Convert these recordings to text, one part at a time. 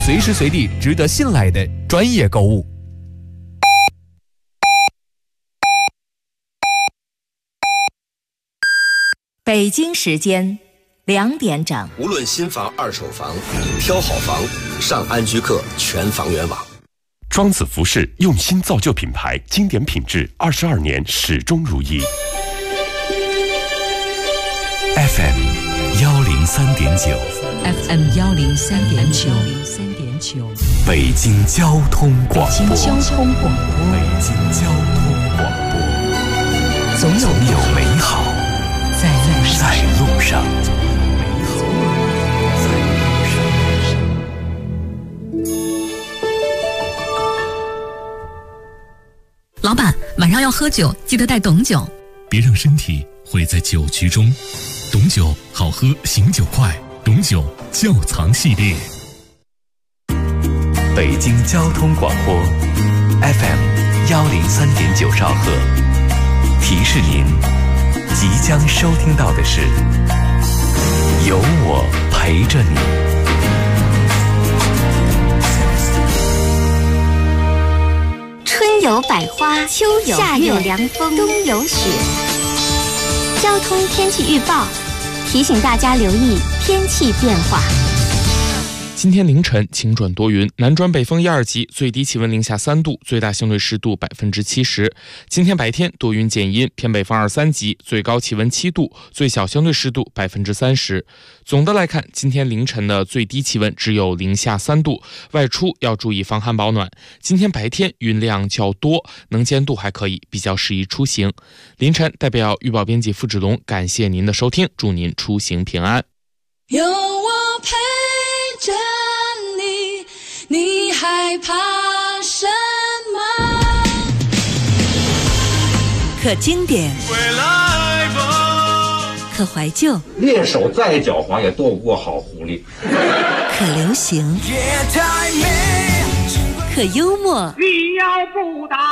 随时随地值得信赖的专业购物。 北京时间2点整， 无论新房、二手房，挑好房，上安居客全房源网。 庄子服饰用心造就品牌，经典品质，22年始终如一。 FM 103.9 FM 103.9 北京交通广播。 北京交通广播。 总有美好在路上。 老板，晚上要喝酒，记得带董酒。 别让身体毁在酒局中。董酒好喝，醒酒快。董酒窖藏系列。 北京交通广播 FM 103.9兆赫，提示您即将收听到的是有我陪着你。 春有百花，秋有夏有凉风，冬有雪。交通天气预报提醒大家留意天气变化。 今天凌晨晴转多云，南转北风1、2级，最低气温零下3度，最大相对湿度70%。今天白天多云见阴，偏北风2、3级，最高气温7度，最小相对湿度30%。总的来看，今天凌晨的最低气温只有零下3度，外出要注意防寒保暖。今天白天云量较多，能见度还可以，比较适宜出行。凌晨代表预报编辑付志龙感谢您的收听，祝您出行平安。 有我陪着你，你害怕什么？ 可经典， 回来吧， 可怀旧， 猎手再狡猾也躲不过好狐狸。 可流行，可幽默。 你要不打，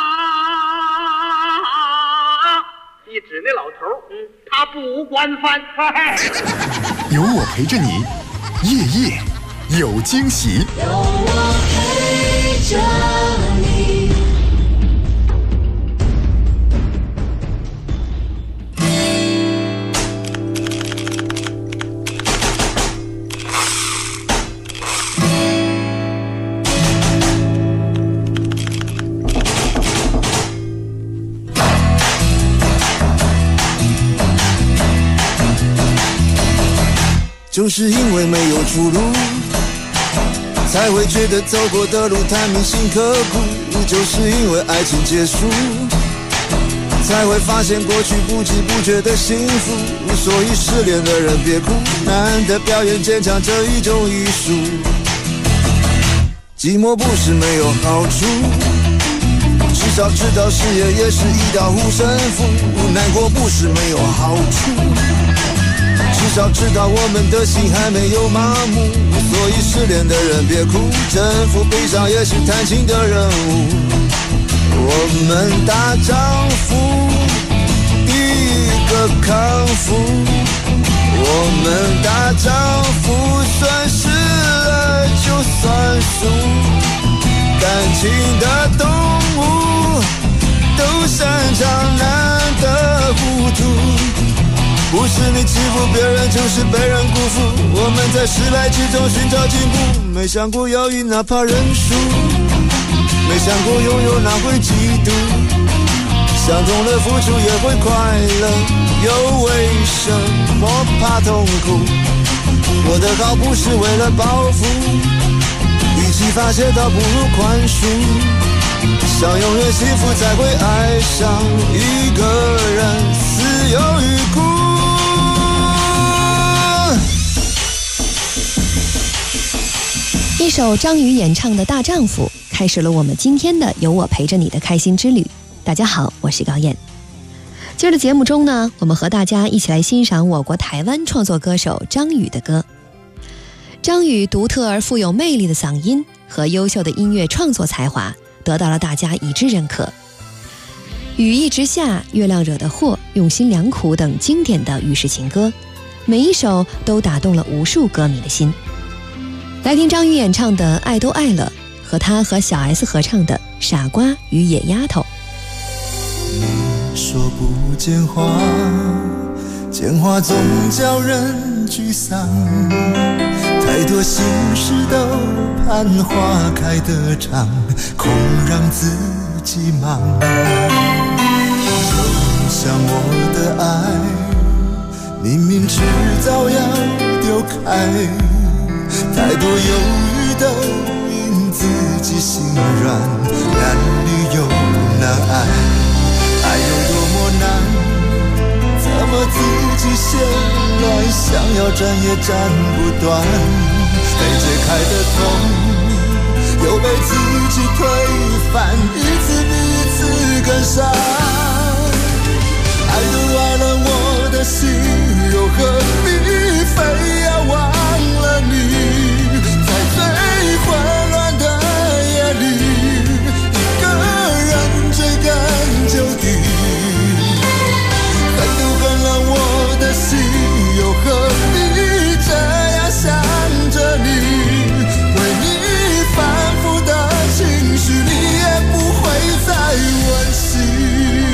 一指那老头，他不管饭。 有我陪着你，夜夜有惊喜。 有我陪着你。 就是因为没有出路，才会觉得走过的路太铭心刻骨。就是因为爱情结束，才会发现过去不知不觉的幸福。所以失恋的人别哭，难得表演坚强这一种艺术。寂寞不是没有好处，至少知道事业也是一道护身符。难过不是没有好处，至少知道我们的心还没有麻木。所以失恋的人别哭，征服悲伤也是弹琴的任务。我们大丈夫第一个康复，我们大丈夫算失了就算输。感情的动物都擅长难得糊涂，不是你欺负别人，就是被人辜负。我们在失败之中寻找进步，没想过要赢哪怕认输，没想过拥有哪会嫉妒。想通了付出也会快乐，又为什么怕痛苦？我的好不是为了报复，与其发泄倒不如宽恕。想永远幸福才会爱上一个人，死有余辜。 一首张宇演唱的《大丈夫》开始了我们今天的有我陪着你的开心之旅。大家好，我是高燕。今儿的节目中呢，我们和大家一起来欣赏我国台湾创作歌手张宇的歌。张宇独特而富有魅力的嗓音和优秀的音乐创作才华得到了大家一致认可。雨一直下，月亮惹的祸，用心良苦等经典的雨式情歌，每一首都打动了无数歌迷的心。 来听张宇演唱的《爱都爱了》，和他和小 S 合唱的《傻瓜与野丫头》。 你说不见花，见花总叫人沮丧，太多心事都盼花开得长，空让自己忙。就像我的爱，明明迟早要丢开，太多犹豫都因自己心软，难离又难爱，爱有多么难，怎么自己先乱，想要斩也斩不断，被解开的痛又被自己推翻，一次比一次更伤。爱都爱了我的心，又何必非要忘了你，在最混乱的夜里，一个人追根究底。恨都恨了我的心，又何必这样想着你，为你反复的情绪，你也不会再温馨。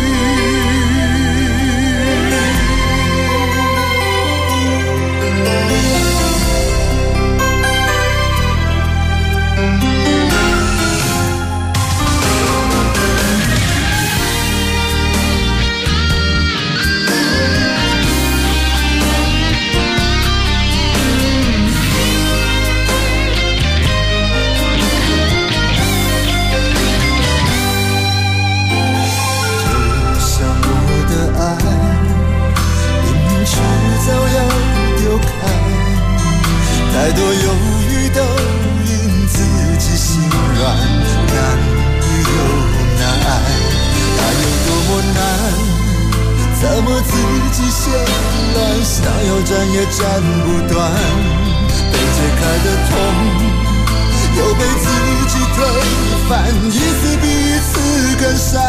太多犹豫都因自己心软，难离又难爱，爱有多么难，怎么自己先乱，想要斩也斩不断，被解开的痛又被自己推翻，一次比一次更伤。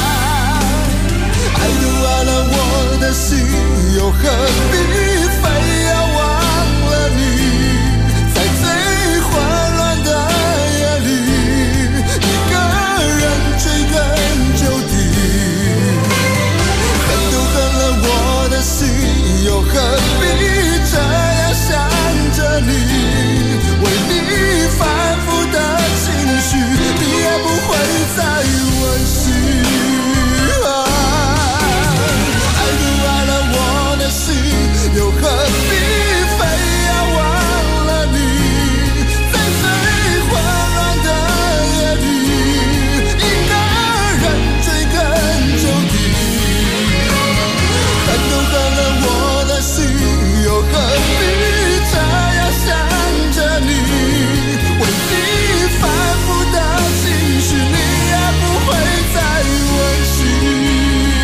爱都爱了我的心，又何必非要忘了你，在最混乱的夜里，一个人追根究底。恨都恨了我的心，又何必这样想着你，为你反复的情绪，你也不会再温馨。又何必非要忘了你，在最混乱的夜里，一个人追根究底。恨都恨了我的心，又何必这样想着你，为你反复的情绪，你也不会再温馨。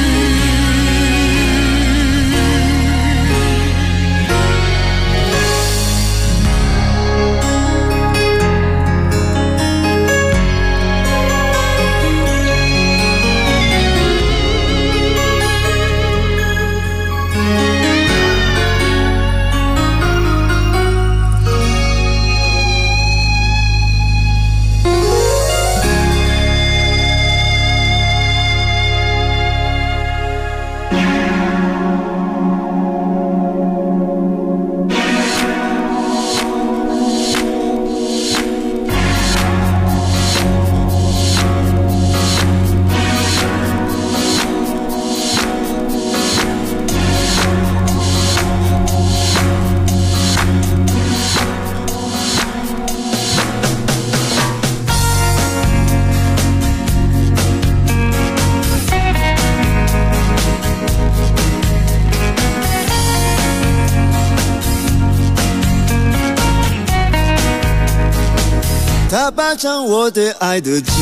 他霸占我对爱的记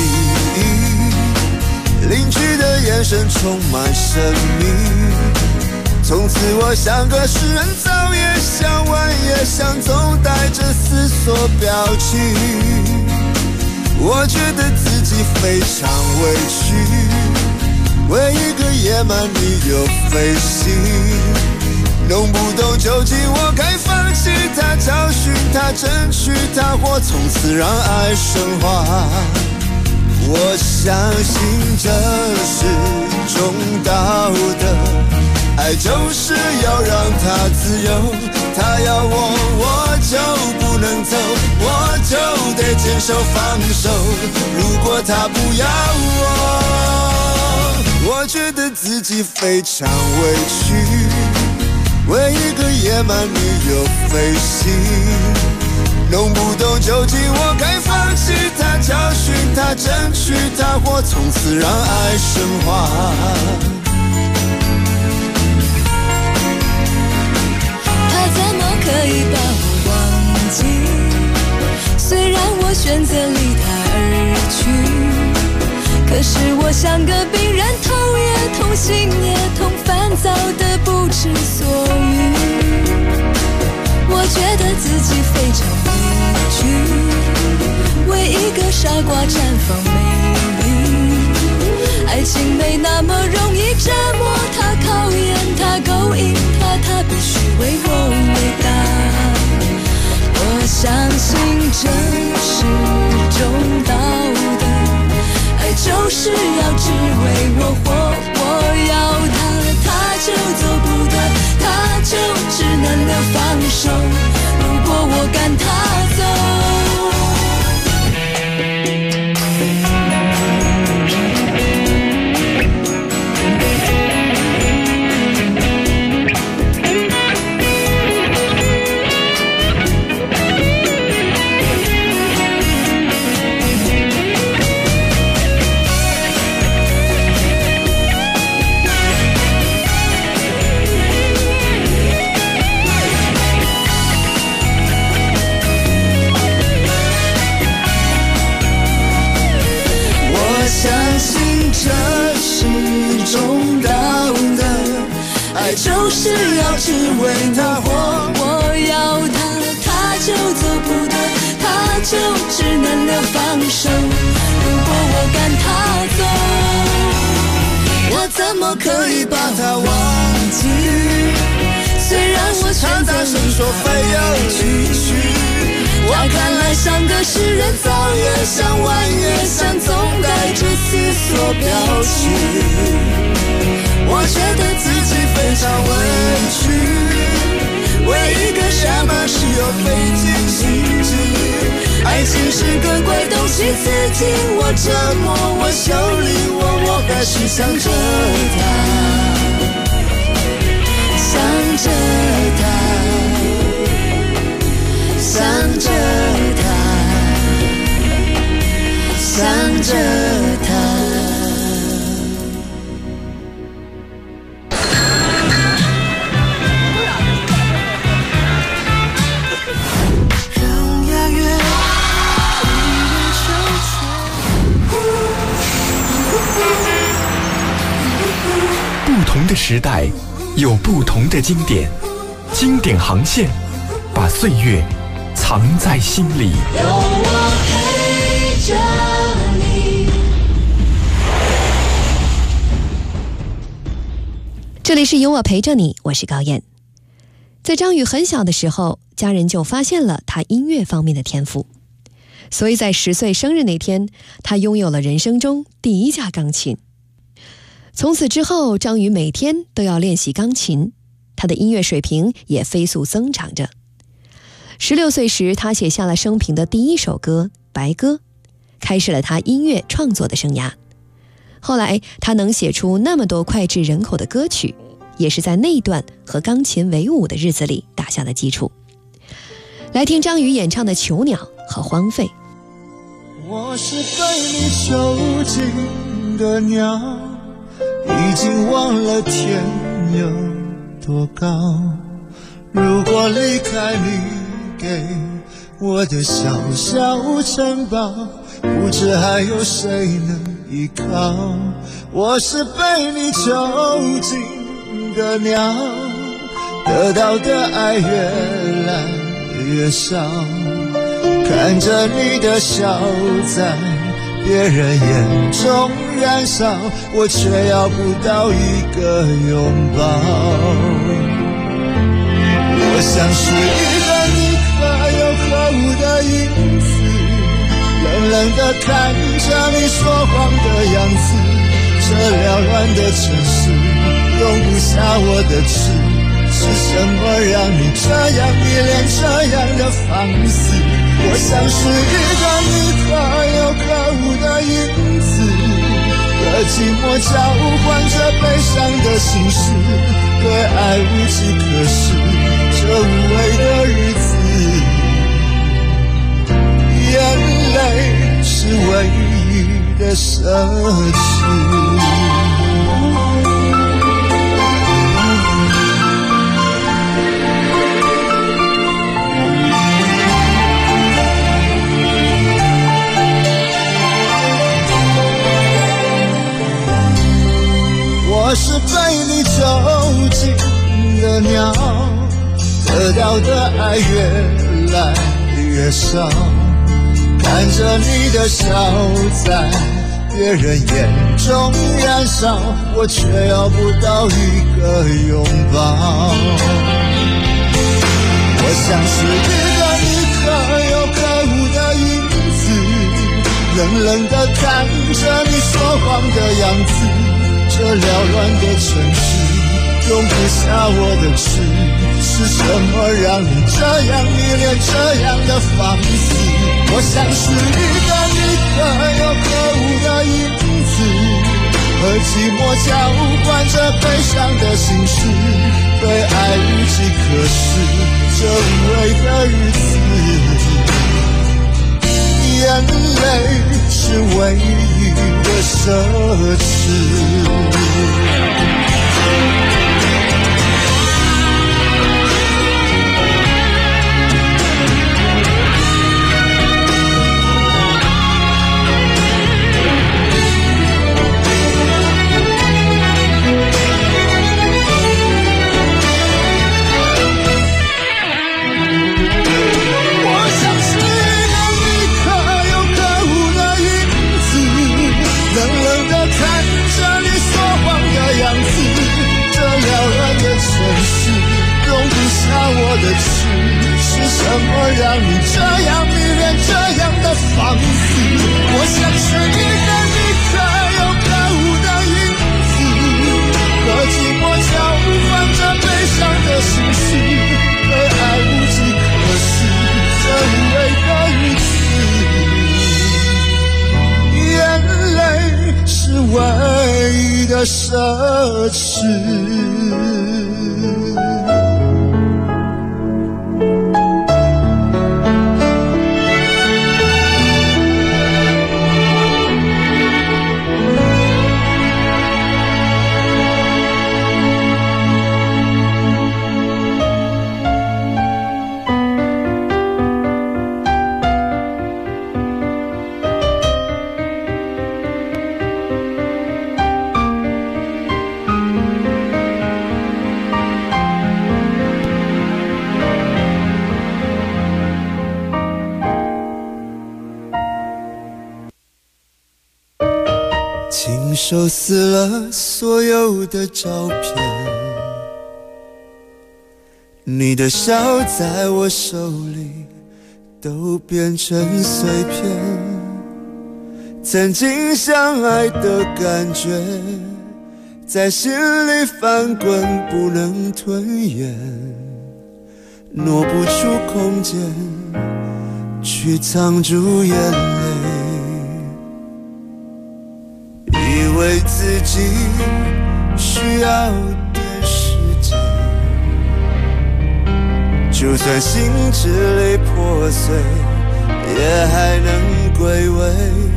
忆，邻居的眼神充满神秘。从此我像个诗人，早也想晚也想，总带着思索表情。我觉得自己非常委屈，为一个野蛮女友费心。 弄不懂究竟我该放弃它，找寻它，争取它，或从此让爱升华。我相信这是种道德，爱就是要让它自由，它要我就不能走，我就得坚守放手。如果它不要我觉得自己非常委屈，为一个野蛮女友费心，弄不懂究竟我该放弃它，找寻它，争取它，或从此让爱升华。 他怎么可以把我忘记？虽然我选择离他而去，可是我像个病人，头也痛，心也痛，烦躁的不知所云。我觉得自己非常委屈，为一个傻瓜绽放美丽。爱情没那么容易折磨他，考验他，勾引他，他必须为我伟大。我相信这是种道德，爱就是要只为我活，我要他，他就走不得，他就只能够放手。如果我赶他走，就是要只为他活，我要他，他就走不得，他就只能够放手。如果我赶他走，我怎么可以把他忘记？虽然我选择说非要离去，他看来像个诗人，早也想晚也想，总带着思索表情。我觉得自己非常委屈，为一个傻马是有费尽心机。爱情是个怪东西，刺激我，折磨我，修理我还是想着他，想着他，想着他，想着他。 不同的时代有不同的经典，经典航线把岁月藏在心里。 有我陪着你。 这里是有我陪着你，我是高燕。在张宇很小的时候，家人就发现了他音乐方面的天赋，所以在10岁生日那天，他拥有了人生中第一架钢琴。从此之后，张宇每天都要练习钢琴，他的音乐水平也飞速增长着。16岁时，他写下了生平的第一首歌《白鸽》，开始了他音乐创作的生涯。后来，他能写出那么多脍炙人口的歌曲，也是在那段和钢琴为伍的日子里打下的基础。来听张宇演唱的《囚鸟》和《荒废》。 我是被你囚禁的鸟，已经忘了天有多高。如果离开你给我的小小城堡，不知还有谁能依靠。我是被你囚禁的鸟，得到的爱越来越少，看着你的笑在别人眼中燃烧，我却要不到一个拥抱。 我像是一个你可有可无的影子，冷冷地看着你说谎的样子。这缭乱的城市容不下我的痴，是什么让你这样依恋这样的放肆？我像是一个你可有可无的影子，和寂寞交换着悲伤的心事，对爱无计可施，这无味的日子，眼泪是唯一的奢侈。我是被你囚禁的鸟，得到的爱越来越少，看着你的笑在别人眼中燃烧，我却要不到一个拥抱。我像是一个你可有可无的影子，冷冷地看着你说谎的样子。这缭乱的城市容不下我的痴，是什么让你这样依恋这样的放肆？我像是一个你可有可无的影子，和寂寞交换着悲伤的心事，对爱无计可施，这无味的日子，眼泪是唯一的奢侈。我的痴是什么让你这样迷恋这样的放肆？我像是一个你可有可无的影子，和寂寞交换着悲伤的心事，对爱无计可施，这无味的日子，眼泪是唯一的奢侈。亲手撕了所有的照片，你的笑在我手里都变成碎片，曾经相爱的感觉在心里翻滚不能吞咽，挪不出空间去藏住眼泪，以为自己需要点时间，就算心支离破碎也还能归位，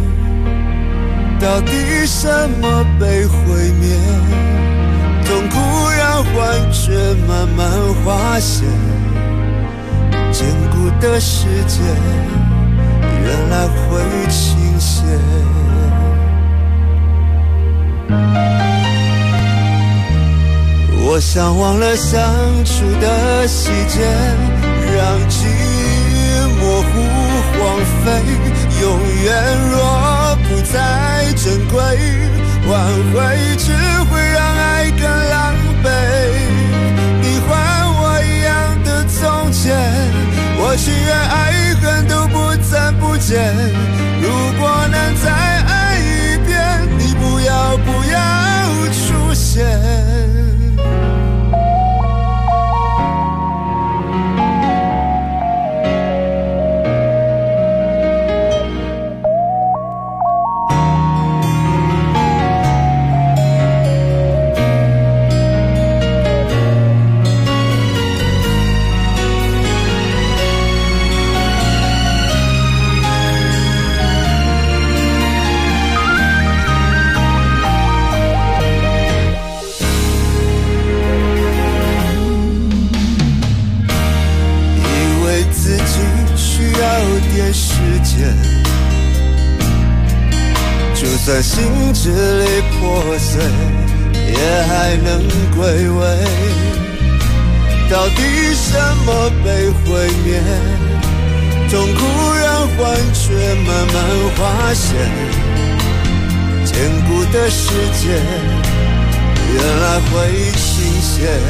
到底什么被毁灭，痛苦让幻觉慢慢滑现，坚固的世界原来会倾斜，我想忘了相处的细节，让记忆模糊荒废，永远若不再珍贵，挽回只会让爱更狼狈，你还我一样的现。如果能再爱一遍，你不要出现。就算心支离破碎，也还能归位。到底什么被毁灭？痛苦让幻觉慢慢滑现，坚固的世界原来会倾斜。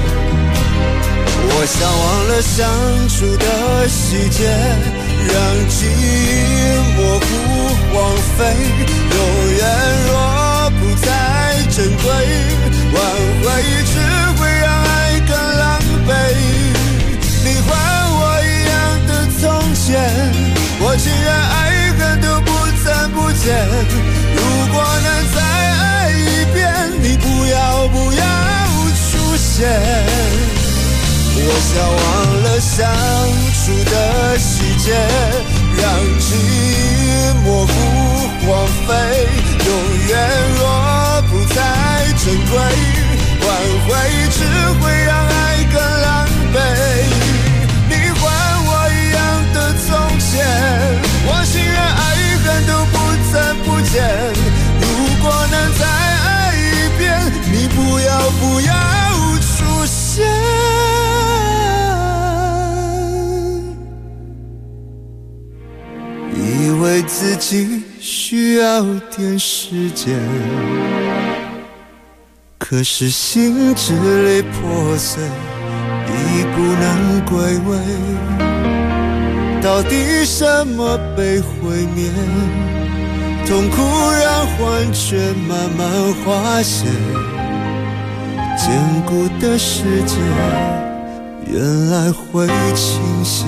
我想忘了相处的细节，让记忆模糊荒废，永远若不再珍贵，挽回只会让爱更狼狈。你还我一样的从前，我情愿爱恨都不曾不见。如果能再爱一遍，你不要出现。我想忘了相处的细节，让记忆模糊荒废，永远若不再珍贵，挽回只会让爱更狼狈。你还我一样的从前，我情愿爱恨都不曾不见。如果能再爱一遍，你不要出现。以为自己需要点时间，可是心支离破碎，已不能归位。到底什么被毁灭？痛苦让幻觉慢慢滑现，坚固的世界原来会倾斜。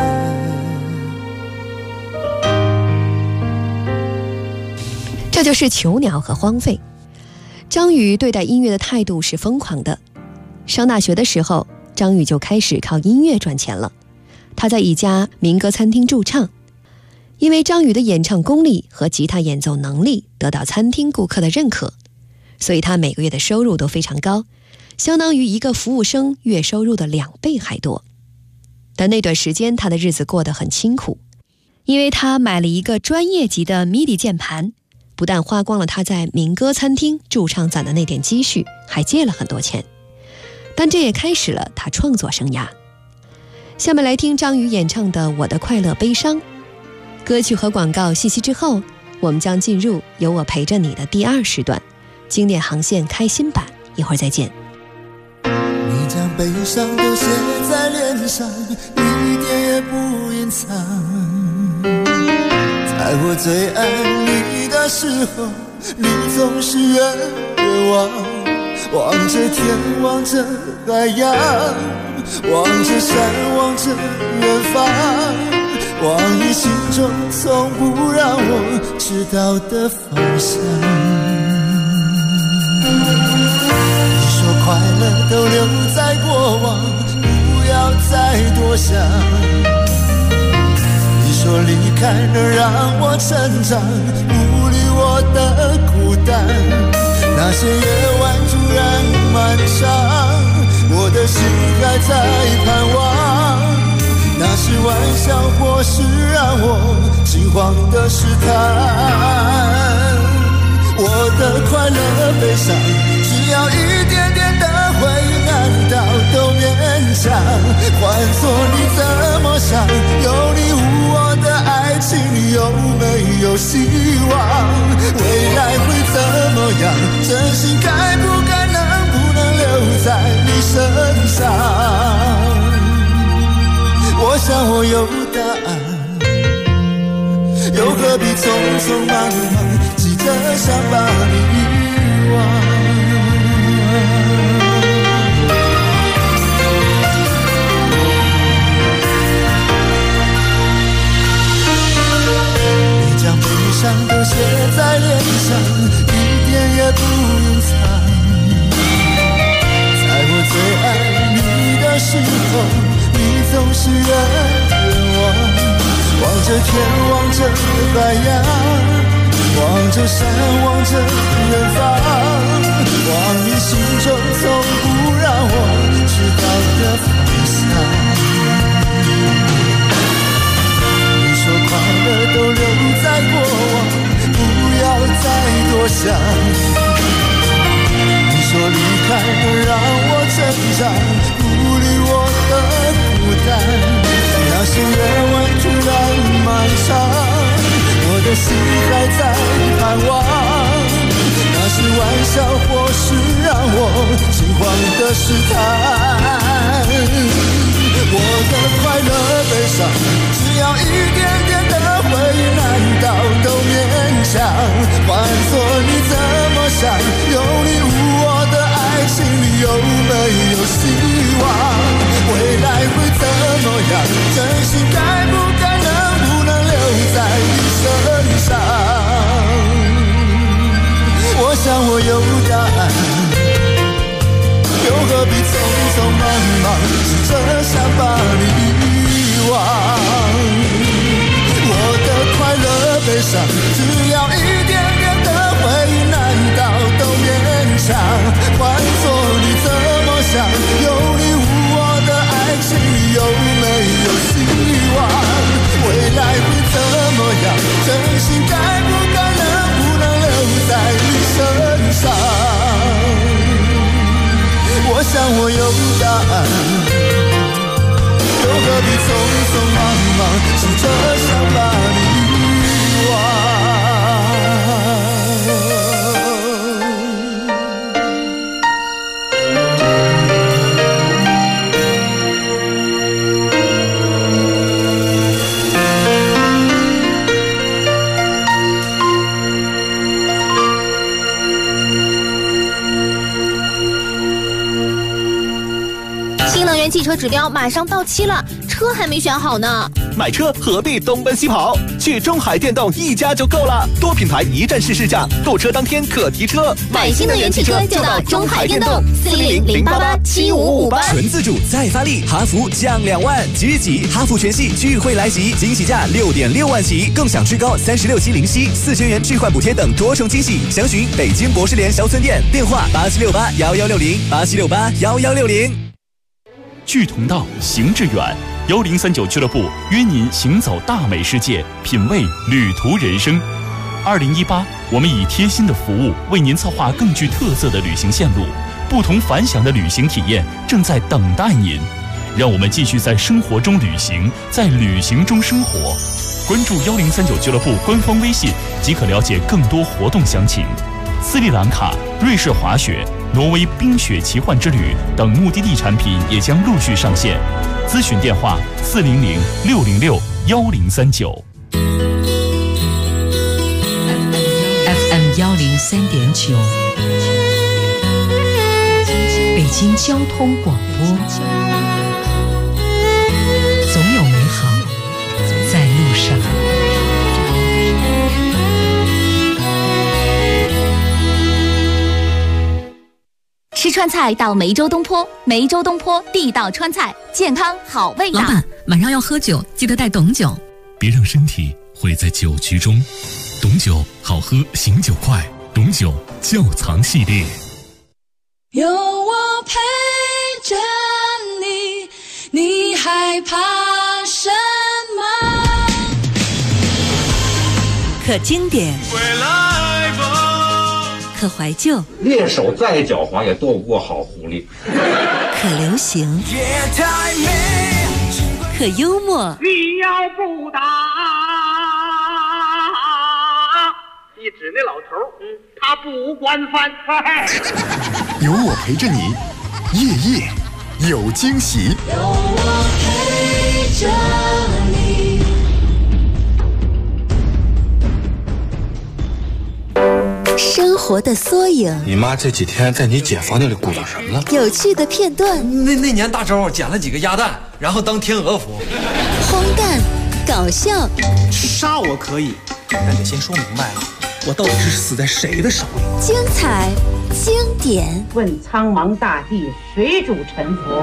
这就是囚鸟和荒废。张宇对待音乐的态度是疯狂的。上大学的时候，张宇就开始靠音乐赚钱了。他在一家民歌餐厅驻唱，因为张宇的演唱功力和吉他演奏能力得到餐厅顾客的认可，所以他每个月的收入都非常高，相当于一个服务生月收入的2倍还多。但那段时间他的日子过得很清苦，因为他买了一个专业级的 MIDI 键盘，不但花光了他在民歌餐厅驻唱攒的那点积蓄，还借了很多钱。但这也开始了他创作生涯。下面来听张宇演唱的《我的快乐悲伤》。歌曲和广告信息之后，我们将进入有我陪着你的第2时段，经典航线开心版，一会儿再见。 你将悲伤都写在脸上，一点也不隐藏。在我最爱你的时候，你总是远远望着天，望着海洋，望着山，望着远方，望你心中从不让我知道的方向。你说快乐都留在过往，不要再多想。你说离开能让我成长，不理我的孤单。那些夜晚突然漫长，我的心还在盼望。那是玩笑或是让我惊慌的试探。我的快乐悲伤，只要一点点的回应，难道都勉强？换作你怎么想？有你无我的爱情有没有希望？未来会怎么样？真心该不该，能不能留在你身上？我想我有答案， 又何必匆匆忙忙，急着想把你遗忘。你将悲伤都写在脸上，一点也不隐藏。在我最爱你的时候，你总是远望。望着天，望着海洋，望着山，望着远方，望你心中从不让我知道的方向。你说快乐都留在过往，不要再多想。你说离开能让我成长，鼓励我的孤单。那些夜晚突然漫长，我的心还在盼望。那些玩笑或是让我惊慌的试探，我的快乐悲伤，只要一点点的回忆，难道都勉强？换作你怎么想？有你无我的爱情里有没有希望？未来会怎么样？真心该不该，能不能留在你身上？我想我有答案，又何必匆匆忙忙，急着想把你遗忘？我的快乐悲伤，只要一点点的回忆，难道都勉强？换作你怎么想？有你无我的爱情里有没有希望？未来会怎么样？真心该不该，能不能留在你身上？我想我有答案，又何必匆匆忙忙，急着想把你遗忘？ 汽车指标马上到期了，车还没选好呢。 买车何必东奔西跑？去中海电动一家就够了，多品牌一站式试驾，购车当天可提车。 买新能源汽车就到中海电动，410-088-7558。 纯自主再发力，哈弗降2万，即日起哈弗全系聚会来袭，惊喜价6.6万起，更享最高36期零息，4000元置换补贴等多重惊喜。详询北京博士联销村店，电话87681160，87681160。 志同道，行致远。1039俱乐部约您行走大美世界，品味旅途人生。2018，我们以贴心的服务为您策划更具特色的旅行线路，不同凡响的旅行体验正在等待您。让我们继续在生活中旅行，在旅行中生活。关注1039俱乐部官方微信即可了解更多活动详情。斯里兰卡、瑞士滑雪、挪威冰雪奇幻之旅等目的地产品也将陆续上线。咨询电话400-606-1039。 FM 103.9，北京交通广播，总有美好在路上。 吃川菜到梅州东坡，梅州东坡地道川菜，健康好味道。 老板，晚上要喝酒，记得带董酒。 别让身体毁在酒局中。董酒好喝，醒酒快。董酒窖藏系列。 有我陪着你，你害怕什么？ 可经典，可怀旧， 猎手再狡猾也斗不过好狐狸。 可流行，可幽默。 你要不打，一指那老头，他不惯犯。 有我陪着你，夜夜有惊喜。 有我陪着你， 生活的缩影。 你妈这几天在你姐房间里鼓捣什么呢？ 有趣的片段。 那年大周捡了几个鸭蛋，然后当天鹅服。 荒诞，搞笑。 杀我可以，但得先说明白了，我到底是死在谁的手里？ 精彩，经典。 问苍茫大地，谁主沉浮？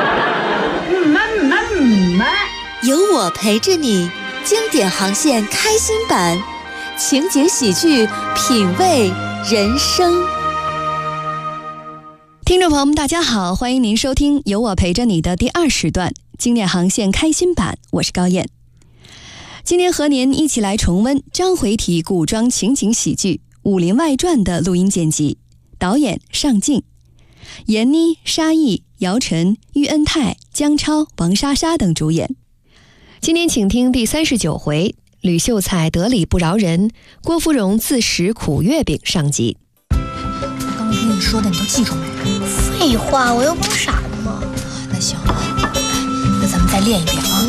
有我陪着你，经典航线开心版，情景喜剧，品味人生。 听众朋友们，大家好，欢迎您收听有我陪着你的第2时段经典航线开心版，我是高燕。今天和您一起来重温章回体古装情景喜剧《武林外传》的录音剪辑，导演尚敬，闫妮、沙溢、姚晨、喻恩泰、姜超、王莎莎等主演。今天请听第39回，吕秀才得理不饶人，郭芙蓉自食苦月饼上集。 刚跟你说的你都记住没？ 废话，我又不是傻子嘛。 那行，那咱们再练一遍啊。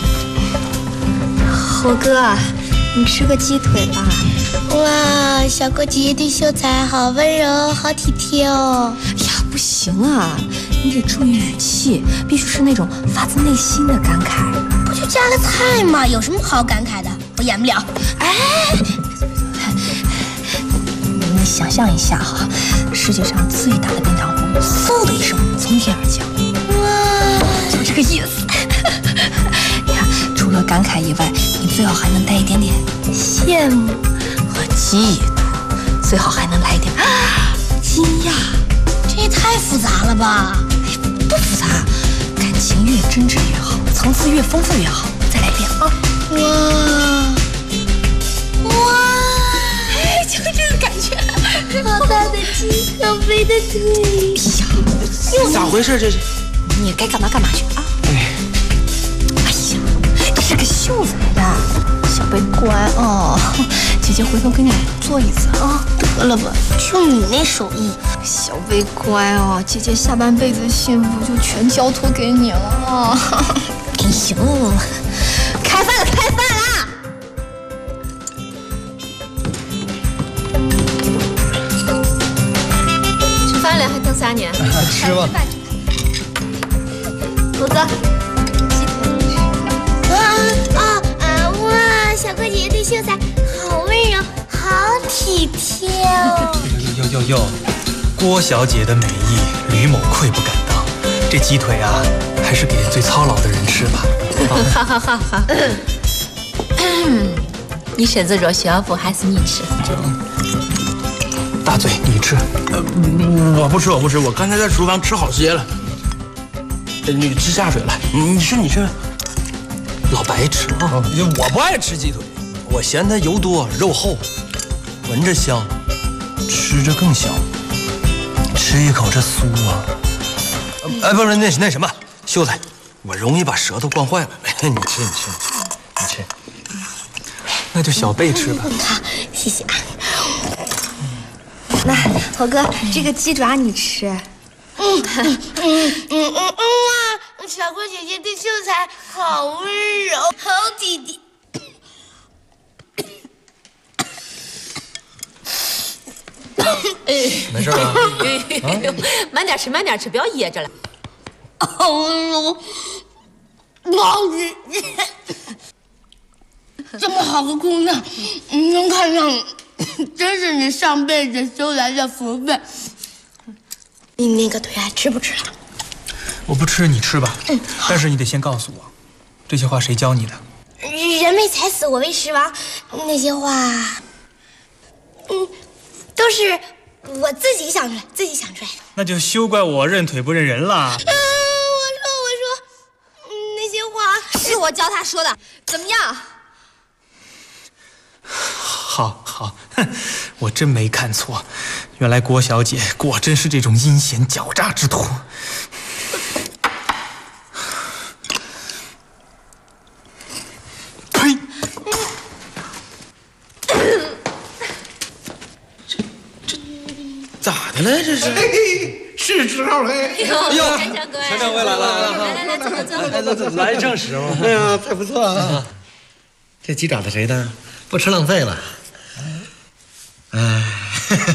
猴哥，你吃个鸡腿吧。哇，小郭姐姐对秀才好温柔，好体贴哦。 呀，不行啊，你得注意语气，必须是那种发自内心的感慨。 不就加了菜吗？有什么好感慨的？我演不了。哎， 你想象一下哈，世界上最大的冰糖葫芦，嗖的一声从天而降。哇，就这个意思。你看，除了感慨以外，你最好还能带一点点羡慕和嫉妒，最好还能来一点惊讶。 这也太复杂了吧？ 不复杂，感情越真挚越好，层次越丰富越好。再来一遍啊！ 哇， 哎，就这个感觉。 好大的鸡，好肥的腿。 咋回事？这是？ 你该干嘛干嘛去啊！哎呀，这是个秀才的小贝乖哦，姐姐回头给你做一次啊。 得了吧，就你那手艺， 小贝乖哦，姐姐下半辈子的幸福就全交托给你了啊。 哎呦， 开饭了，开饭啦！吃饭了还等啥呢？ 吃吧。 猴哥， 哇，小郭姐姐对秀才好温柔，好体贴哦。 哟，郭小姐的美意，吕某愧不敢当。这鸡腿啊，还是给最操劳的人吃吧。 好。你选择热血不还是你吃？ 大嘴，你吃。 我不吃，我刚才在厨房吃好些了。你吃下水了，你吃。 老白吃啊！ 我不爱吃鸡腿，我嫌它油多肉厚，闻着香，吃着更香。吃一口这酥啊！哎，不是那什么，秀才，我容易把舌头惯坏了。你吃。 那就小贝吃吧。 好，谢谢啊。那猴哥，这个鸡爪你吃。哇，小郭姐姐对秀才好温柔，好体贴。 没事吧？ 慢点吃，不要噎着了。 好温柔，好体贴。这么好的姑娘，能看上你，真是你上辈子修来的福分。你那个腿还吃不吃了？ 我不吃，你吃吧。但是你得先告诉我，这些话谁教你的？ 人为财死，我为食亡，那些话，都是我自己想出来的。 那就休怪我认腿不认人啦。 我说，那些话是我教他说的，怎么样？ 好，我真没看错，原来郭小姐果真是这种阴险狡诈之徒。呸！这咋的了？这是？ 是时候了。 哎呦，全掌柜来了，坐，来正时候。 哎呀，太不错了。这鸡爪子谁的？不吃浪费了。哎，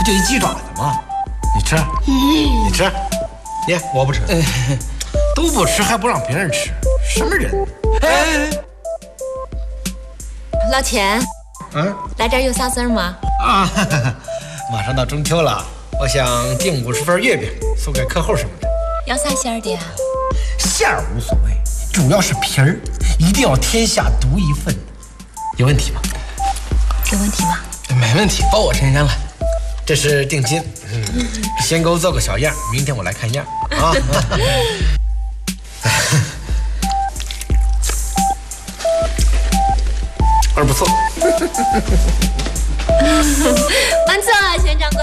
就一鸡爪子嘛。你吃，你吃，爷我不吃，都不吃还不让别人吃，什么人？哎， 老钱，来这儿有啥事儿吗？ 啊，马上到中秋了，我想订50份月饼送给客户什么的。 要啥馅儿的呀？ 馅儿无所谓，主要是皮儿，一定要天下独一份。有问题吗？ 有问题吗？ 没问题，包我身上了。这是定金，先给我做个小样，明天我来看样啊。不错。 慢走啊，宣掌柜。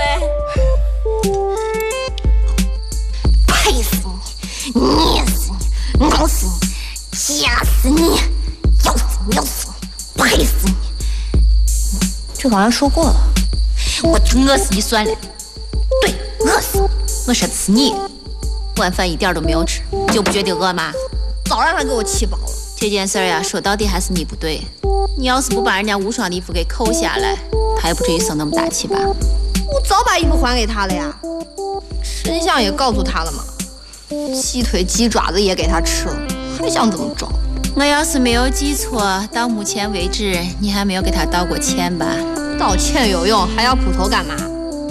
拍死你，捏死你，弄死你，吓死你，咬死你，咬死你，拍死你！ 这好像说过了。 我就饿死你算了。对，饿死你。我说吃你，晚饭一点都没有吃，就不觉得饿吗？ 早让他给我气饱了。 这件事呀，说到底还是你不对。你要是不把人家无双的衣服给扣下来，他也不至于生那么大气吧？ 我早把衣服还给他了呀，真相也告诉他了嘛，鸡腿鸡爪子也给他吃了，还想怎么着？ 我要是没有记错，到目前为止你还没有给他道过歉吧？ 道歉有用，还要斧头干嘛？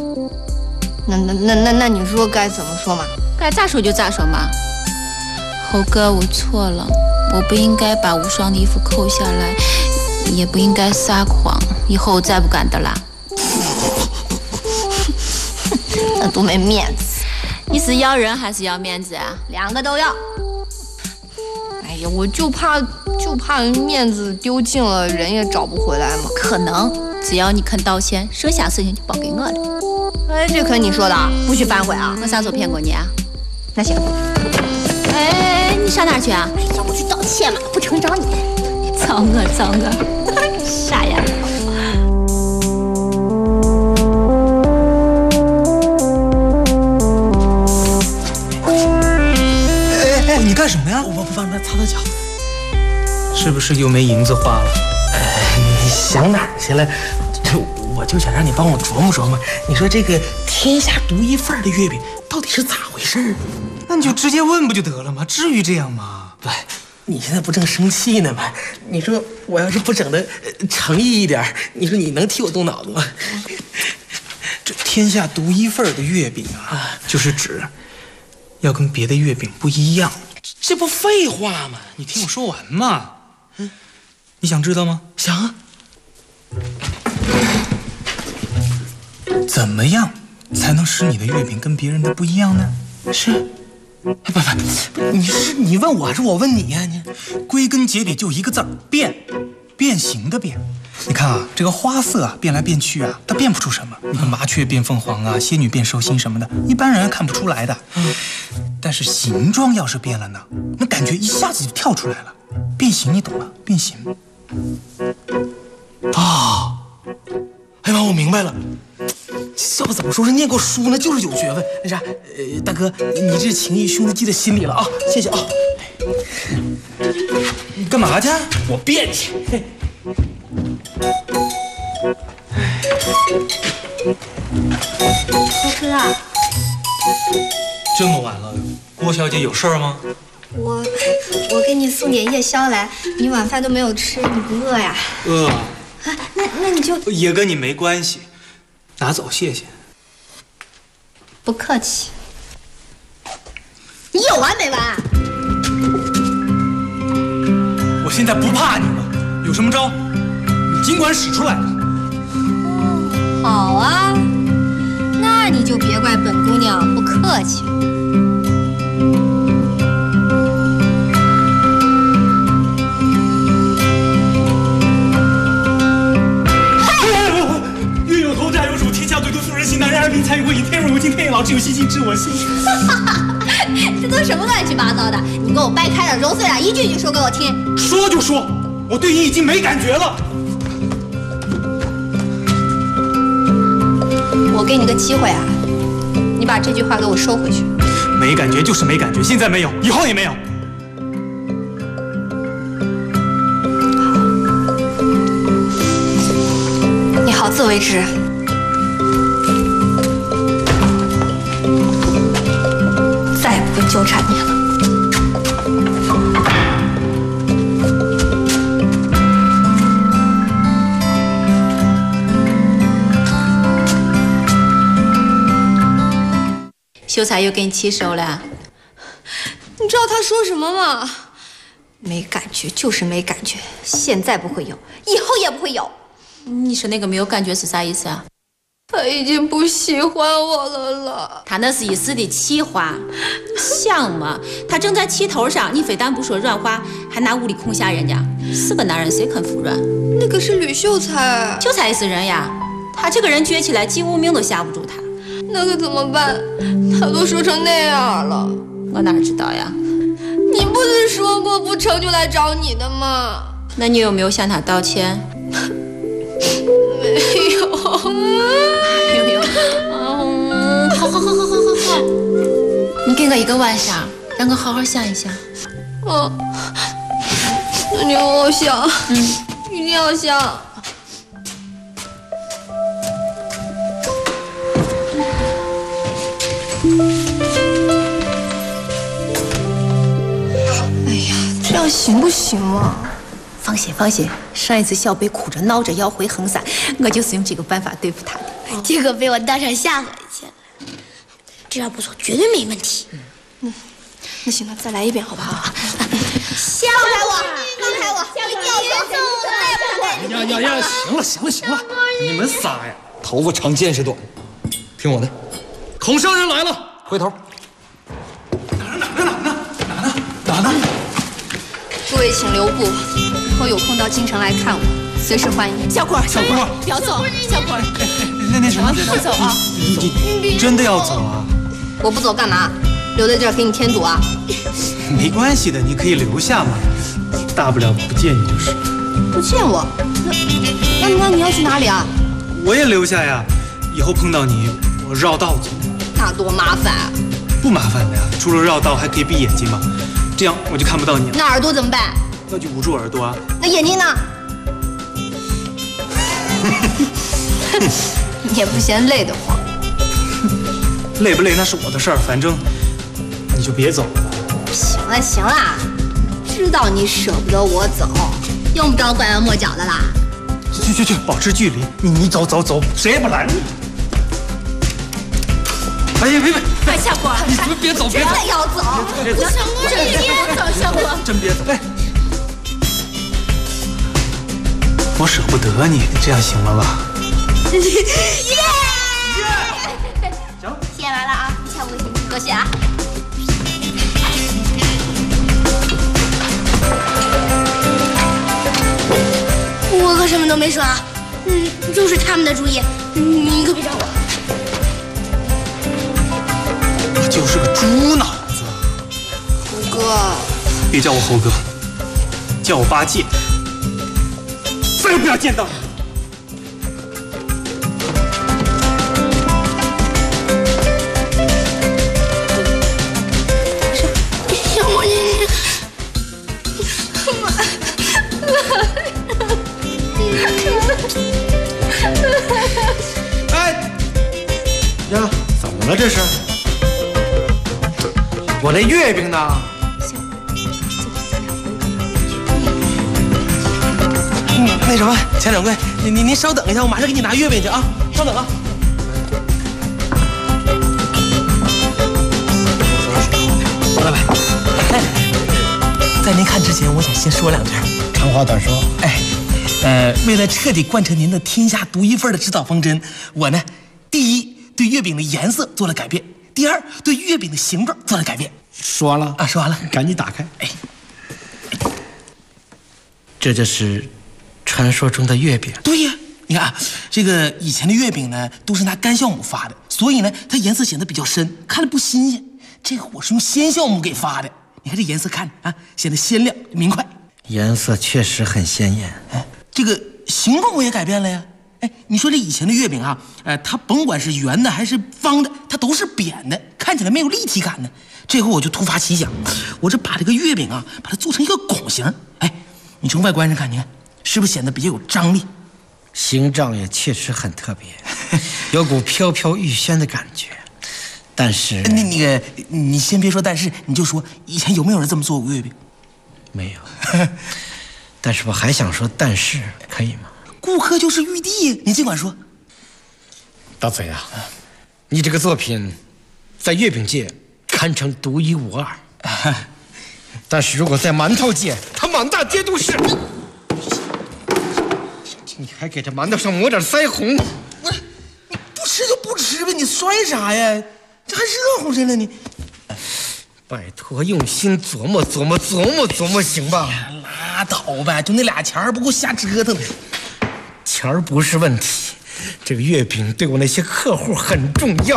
那你说该怎么说嘛？ 该咋说就咋说嘛。猴哥，我错了，我不应该把无双的衣服扣下来，也不应该撒谎，以后我再不敢的啦。 那多没面子！ 你是要人还是要面子啊？ 两个都要。哎呀，我就怕面子丢尽了，人也找不回来嘛。 可能，只要你肯道歉，剩下事情就包给我了。 哎，这可你说的，不许反悔啊！ 我啥时候骗过你啊？ 那行。 哎，你上哪儿去啊？ 哎呀，我去道歉嘛，不成找你。 找我，傻呀！ 哎，你干什么呀？我帮他擦擦脚。是不是又没银子花了？ 你想哪儿去了？我就想让你帮我琢磨琢磨，你说这个天下独一份的月饼到底是咋回事？ 那你就直接问不就得了吗？至于这样吗？ 不，你现在不正生气呢吗？你说我要是不整的诚意一点，你说你能替我动脑子吗？ 这天下独一份的月饼啊，就是指要跟别的月饼不一样。 这不废话吗？ 你听我说完嘛。你想知道吗？ 想啊。 怎么样才能使你的月饼跟别人的不一样呢？ 是，不，你问我还是我问你呀？你归根结底就一个字儿，变，变形的变。你看啊，这个花色啊变来变去啊，它变不出什么。你看麻雀变凤凰啊，仙女变寿星什么的，一般人看不出来的。但是形状要是变了呢，那感觉一下子就跳出来了。变形你懂吗？变形。 啊，哎妈，我明白了。要不怎么说是念过书呢，就是有学问。那啥，大哥，你这情谊兄弟记在心里了啊，谢谢啊。 你干嘛去？ 我变去。 猴哥啊， 这么晚了，郭小姐有事儿吗？ 我给你送点夜宵来，你晚饭都没有吃，你不饿呀？ 饿。 啊，那你就也跟你没关系，拿走谢谢。 不客气。你有完没完？ 我现在不怕你了，有什么招，你尽管使出来。 好啊，那你就别怪本姑娘不客气。 男人而民才有过瘾，天若有情天亦老，只有星星知我心。 这都什么乱七八糟的？你给我掰开了揉碎了，一句句说给我听。 说就说，我对你已经没感觉了。 我给你个机会啊，你把这句话给我收回去。 没感觉就是没感觉，现在没有，以后也没有。 你好自为之。 纠缠你了。 秀才又给你起手了。 你知道他说什么吗？没感觉就是没感觉，现在不会有，以后也不会有。 你说那个没有感觉是啥意思啊？ 他已经不喜欢我了。 他那是一时的气话，想嘛，他正在气头上，你非但不说软话，还拿武力恐吓人家，是个男人谁肯服软？ 那个是吕秀才， 秀才也是人呀，他这个人倔起来，几无名都吓不住他。 那可怎么办？他都说成那样了， 我哪知道呀？ 你不是说过不成就来找你的吗？ 那你有没有向他道歉？ 没有。 好，你给我一个晚上，让我好好想一想。 那你好好想，一定要想。哎呀，这样行不行啊？ 放心，上一次小北哭着闹着要回衡山，我就是用这个办法对付他的。 结果被我当场吓回去了。这样不错，绝对没问题。那行了，再来一遍好不好？放开我！放开我！一定要走！我再也不会。 呀！行了！你们仨呀，头发长见识短，听我的。孔圣人来了，回头。哪呢？ 诸位请留步，以后有空到京城来看我，随时欢迎。 小郭，不要走，小郭。 那什么， 不走啊！ 你真的要走啊？ 我不走干嘛？留在这儿给你添堵啊？ 没关系的，你可以留下嘛，大不了不见你就是。 不见我？那你要去哪里啊？ 我也留下呀，以后碰到你，我绕道走。 那多麻烦啊！ 不麻烦的呀，除了绕道还可以闭眼睛嘛，这样我就看不到你了。 那耳朵怎么办？ 那就捂住耳朵啊。 那眼睛呢？你也不嫌累得慌。 累不累那是我的事儿，反正你就别走了吧。 行了，知道你舍不得我走，用不着拐弯抹角的啦。 去，保持距离。你走，谁也不拦你。哎呀，别！ 小郭， 你别走！ 真的要走？ 别走，小郭！ 真别走！哎，我舍不得你，这样行了吧？ 耶！行，写完了啊，你欠我个心，多谢啊。我可什么都没说啊，就是他们的主意，你可别找我。 我就是个猪脑子。 猴哥， 别叫我猴哥，叫我八戒，再也不要见到你。 哎呀，怎么了这是？我那月饼呢？那什么，钱掌柜，您稍等一下，我马上给你拿月饼去啊！稍等啊。老板，在您看之前，我想先说两句。 长话短说。 为了彻底贯彻您的天下独一份的指导方针，我呢，第一对月饼的颜色做了改变，第二对月饼的形状做了改变。 说完了啊，说完了， 赶紧打开。哎，这就是传说中的月饼。 对呀，你看啊，这个以前的月饼呢，都是拿干酵母发的，所以呢，它颜色显得比较深，看着不新鲜。这个我是用鲜酵母给发的，你看这颜色看着啊，显得鲜亮明快。 颜色确实很鲜艳。 哎，这个形状我也改变了呀。哎，你说这以前的月饼啊，它甭管是圆的还是方的，它都是扁的，看起来没有立体感呢。这回我就突发奇想，我这把这个月饼啊，把它做成一个拱形。哎，你从外观上看，你看是不是显得比较有张力？ 形状也确实很特别，有股飘飘欲仙的感觉。 但是你先别说但是，你就说以前有没有人这么做过月饼？ 没有。但是我还想说但是，可以吗？ 顾客就是玉帝，你尽管说。 大嘴啊，你这个作品在月饼界堪称独一无二，但是如果在馒头界，它满大街都是。你还给这馒头上抹点腮红？ 不是，你不吃就不吃呗，你摔啥呀？这还热乎着呢你。 拜托，用心琢磨琢磨行吧？ 拉倒呗，就那俩钱儿不够瞎折腾的。 钱儿不是问题，这个月饼对我那些客户很重要。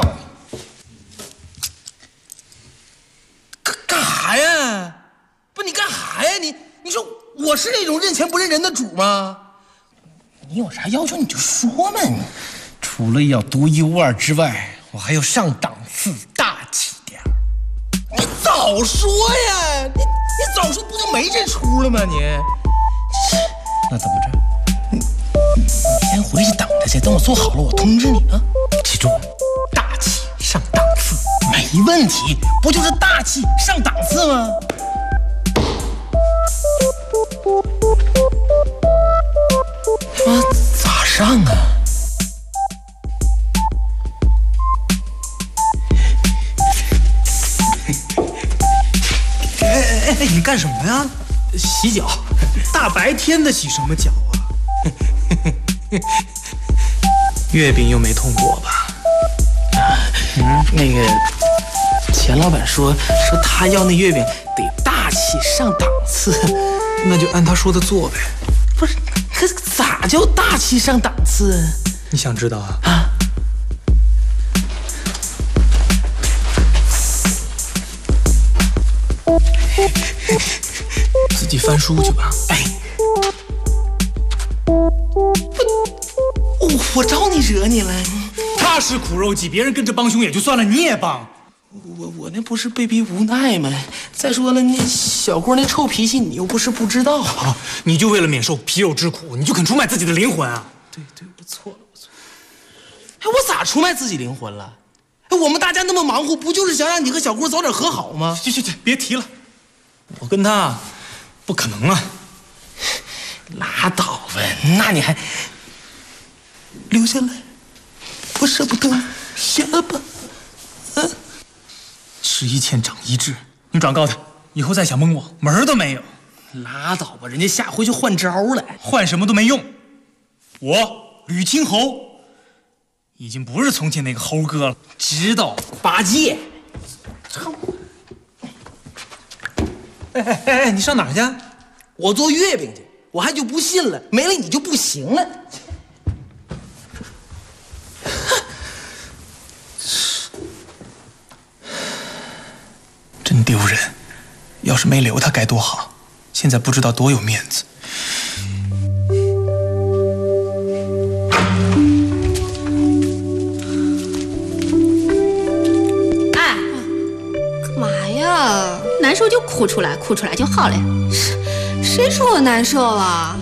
干啥呀？不，你干啥呀？你说我是那种认钱不认人的主吗？你有啥要求你就说嘛你。 除了要独一无二之外，我还要上档次，大气点。 你早说呀！你早说不就没这出了吗你？ 那怎么着？ 你先回去等着去，等我做好了我通知你啊。 记住，大气上档次。 没问题，不就是大气上档次吗？他妈咋上啊？ 哎，你干什么呀？洗脚？大白天的洗什么脚啊？月饼又没痛过吧？ 那个钱老板说他要那月饼得大气上档次， 那就按他说的做呗。 不是，可咋叫大气上档次？ 你想知道啊？自己翻书去吧。 哎，我招你惹你了？ 他是苦肉计，别人跟着帮凶也就算了，你也帮。 我那不是被逼无奈吗？再说了，那小郭那臭脾气你又不是不知道。 好，你就为了免受皮肉之苦，你就肯出卖自己的灵魂啊？ 对，我错了。哎，我咋出卖自己灵魂了？哎，我们大家那么忙活，不就是想让你和小郭早点和好吗？ 去，别提了，我跟他不可能啊。 拉倒呗，那你还留下来？我舍不得，行了吧？ 吃一堑长一智，你转告他，以后再想蒙我，门儿都没有。 拉倒吧，人家下回就换招了， 换什么都没用。我吕青侯已经不是从前那个猴哥了， 知道八戒。 哎，你上哪儿去？ 我做月饼去，我还就不信了，没了你就不行了。 真丢人！要是没留他该多好，现在不知道多有面子。 哎，干嘛呀？难受就哭出来，哭出来就好了。谁说我难受了？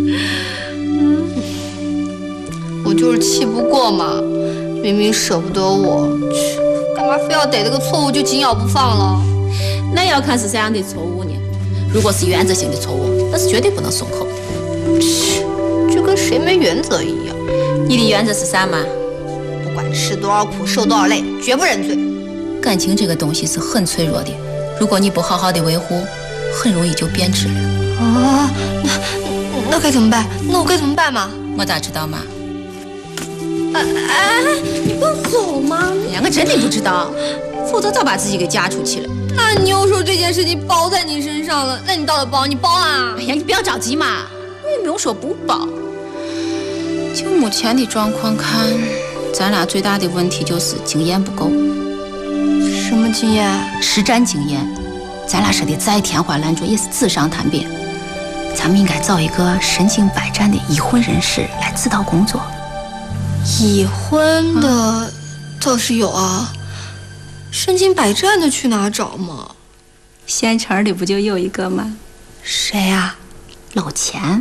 我就是气不过嘛，明明舍不得我，干嘛非要逮这个错误就紧咬不放了？ 那要看是怎样的错误呢？如果是原则性的错误，那是绝对不能松口的。 就跟谁没原则一样。 你的原则是啥嘛？ 不管吃多少苦，受多少累，绝不认罪。 感情这个东西是很脆弱的，如果你不好好的维护，很容易就变质了。 啊，那该怎么办？那我该怎么办嘛？ 我咋知道嘛？ 哎，你不要走嘛！ 哎呀，我真的不知道，否则早把自己给嫁出去了。 那你又说这件事情包在你身上了，那你到底包？你包啊！ 哎呀，你不要着急嘛，我也没有说不包。就目前的状况看，咱俩最大的问题就是经验不够。 什么经验？ 实战经验。咱俩说的再天花乱坠，也是纸上谈兵。咱们应该找一个身经百战的已婚人士来指导工作。 已婚的倒是有啊，身经百战的去哪找嘛？ 县城里不就有一个吗？ 谁呀？ 老钱。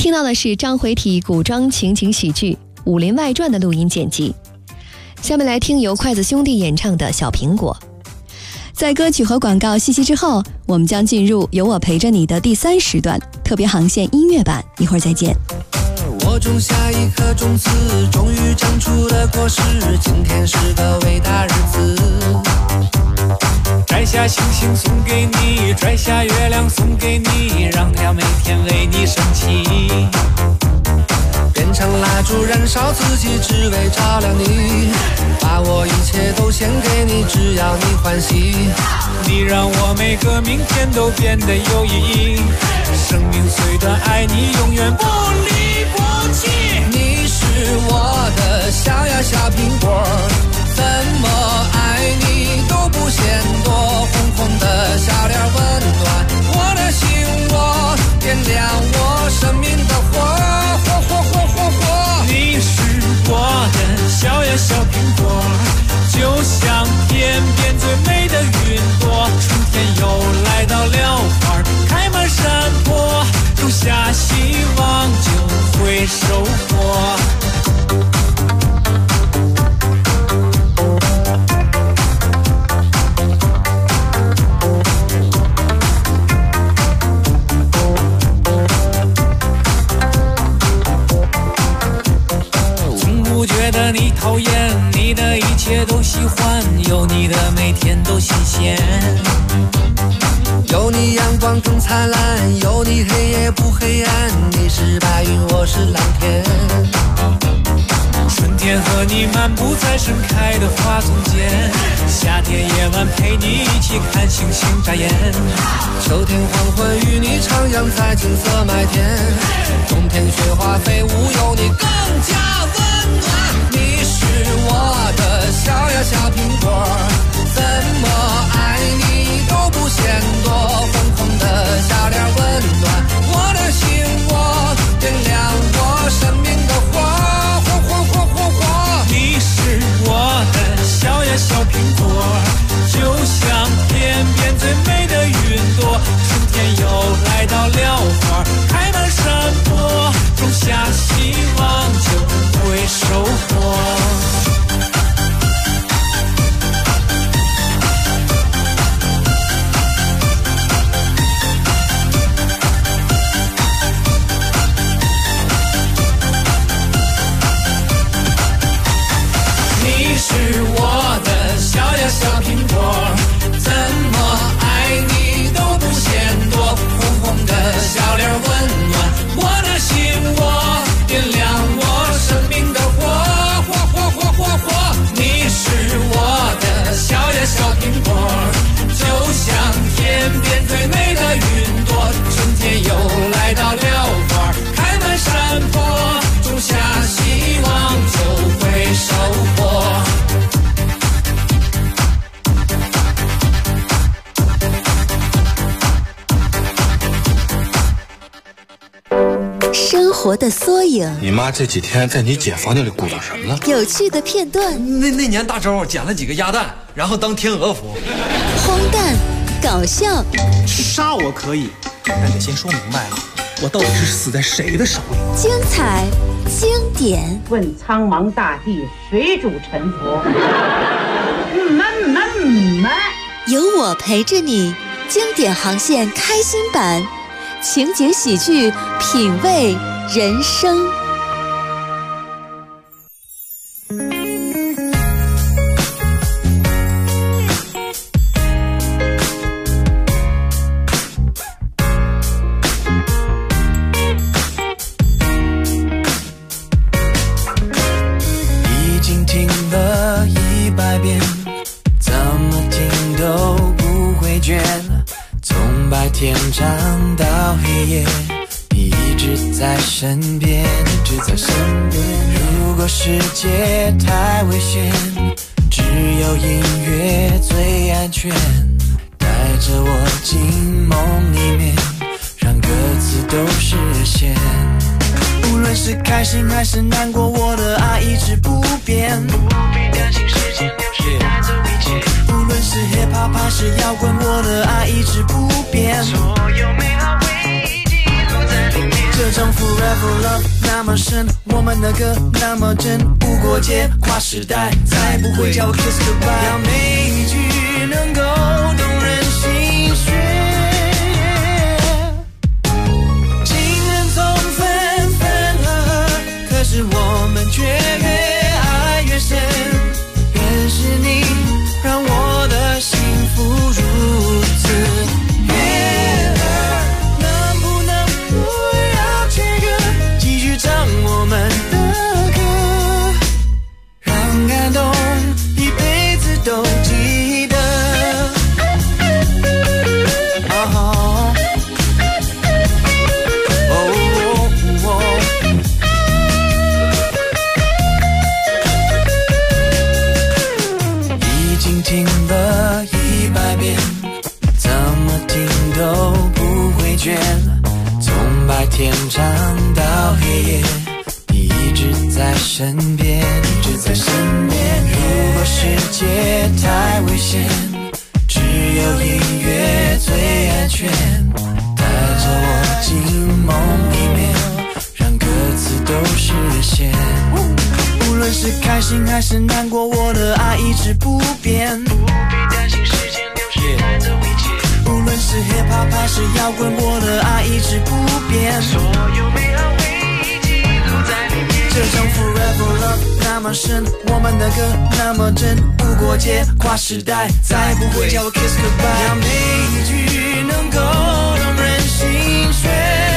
听到的是张回体古装情景喜剧《武林外传》的录音剪辑。下面来听由筷子兄弟演唱的《小苹果》。在歌曲和广告信息之后，我们将进入有我陪着你的第3时段特别航线音乐版，一会儿再见。 我种下一颗种子，终于长出了果实，今天是个伟大日子。摘下星星送给你，摘下月亮送给你，让太阳每天为你升起。变成蜡烛燃烧自己，只为照亮你，把我一切都献给你，只要你欢喜。你让我每个明天都变得有意义，生命虽短，爱你永远不离不弃。你是我的小呀小苹果，怎么爱你都不嫌多，红红的笑脸温暖我的心窝，点亮我生命的火。你是我的小呀小苹果，就像天边最美的云朵，春天又来到了，花开满山坡，种下希望就会收获。你讨厌，你的一切都喜欢，有你的每天都新鲜，有你阳光更灿烂，有你黑夜不黑暗，你是白云，我是蓝天。春天和你漫步在盛开的花丛间，夏天夜晚陪你一起看星星眨眼，秋天黄昏与你徜徉在金色麦田，冬天雪花飞舞有你更加温暖。你是我的小呀小苹果，怎么爱你都不嫌多，红红的笑脸温暖我的心窝，点亮我生命的火。你是我的小呀小苹果，就像天边最美的云朵，春天又来到了，花开满山坡，种下希望就会收获。是我的小呀小苹果，怎么爱你都不嫌多，红红的笑脸温暖我的心窝，点亮我生命的火。你是我的小呀小苹果，就像天边最美的云朵，春天又来到了，花开满山坡，种下希望就会收获。 生活的缩影。 你妈这几天在你姐房间里鼓捣什么呢？ 有趣的片段。 那年大周捡了几个鸭蛋，然后当天鹅服。 荒诞，搞笑。 杀我可以，但得先说明白啊，我到底是死在谁的手里？ 精彩，经典。 问苍茫大地，谁主沉浮？ 有我陪着你，经典航线开心版。情景喜剧，品味人生。 已经听了100遍，怎么听都不会倦。从白天长到黑夜，你一直在身边，一直在身边。如果世界太危险，只有音乐最安全。带着我进梦里面，让歌词都实现。无论是开心还是难过，我的爱一直不变。不必担心时间流逝带走一切。无论是 hip hop 还是摇滚，我的爱一直不变。所有美好回忆记录在里面。这这种 forever love 那么深，我们的歌那么真，无国界跨时代，再不会叫我 kiss goodbye。要每一句能够动人心弦，情人总分分合合，可是我们却越爱越深。认识你，让我的幸福如此。我们的歌，让感动一辈子都记得。已经听了100遍，怎么听都不会倦。从白天唱到黑夜，一直在身边，一直在身边。如果世界太危险，只有音乐最安全，带着我进梦里面，让歌词都实现。无论是开心还是难过，我的爱一直不变，不必担心时间流逝带走一切。无论是 hip hop 还是摇滚，我的爱一直不变，所有美好回忆记录在里面。这种 forever love 那么深，我们的歌那么真，无国界跨时代，再不会叫我 kiss goodbye。让每一句能够动人心弦，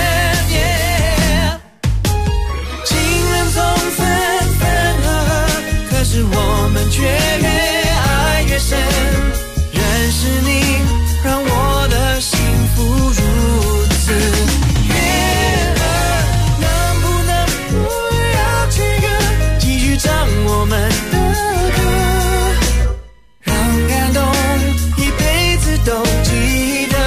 情人总分分合合，可是我们却越爱越深。认识你，让我的幸福如此悦耳，能不能不要这个，继续唱我们的歌，让感动一辈子都记得。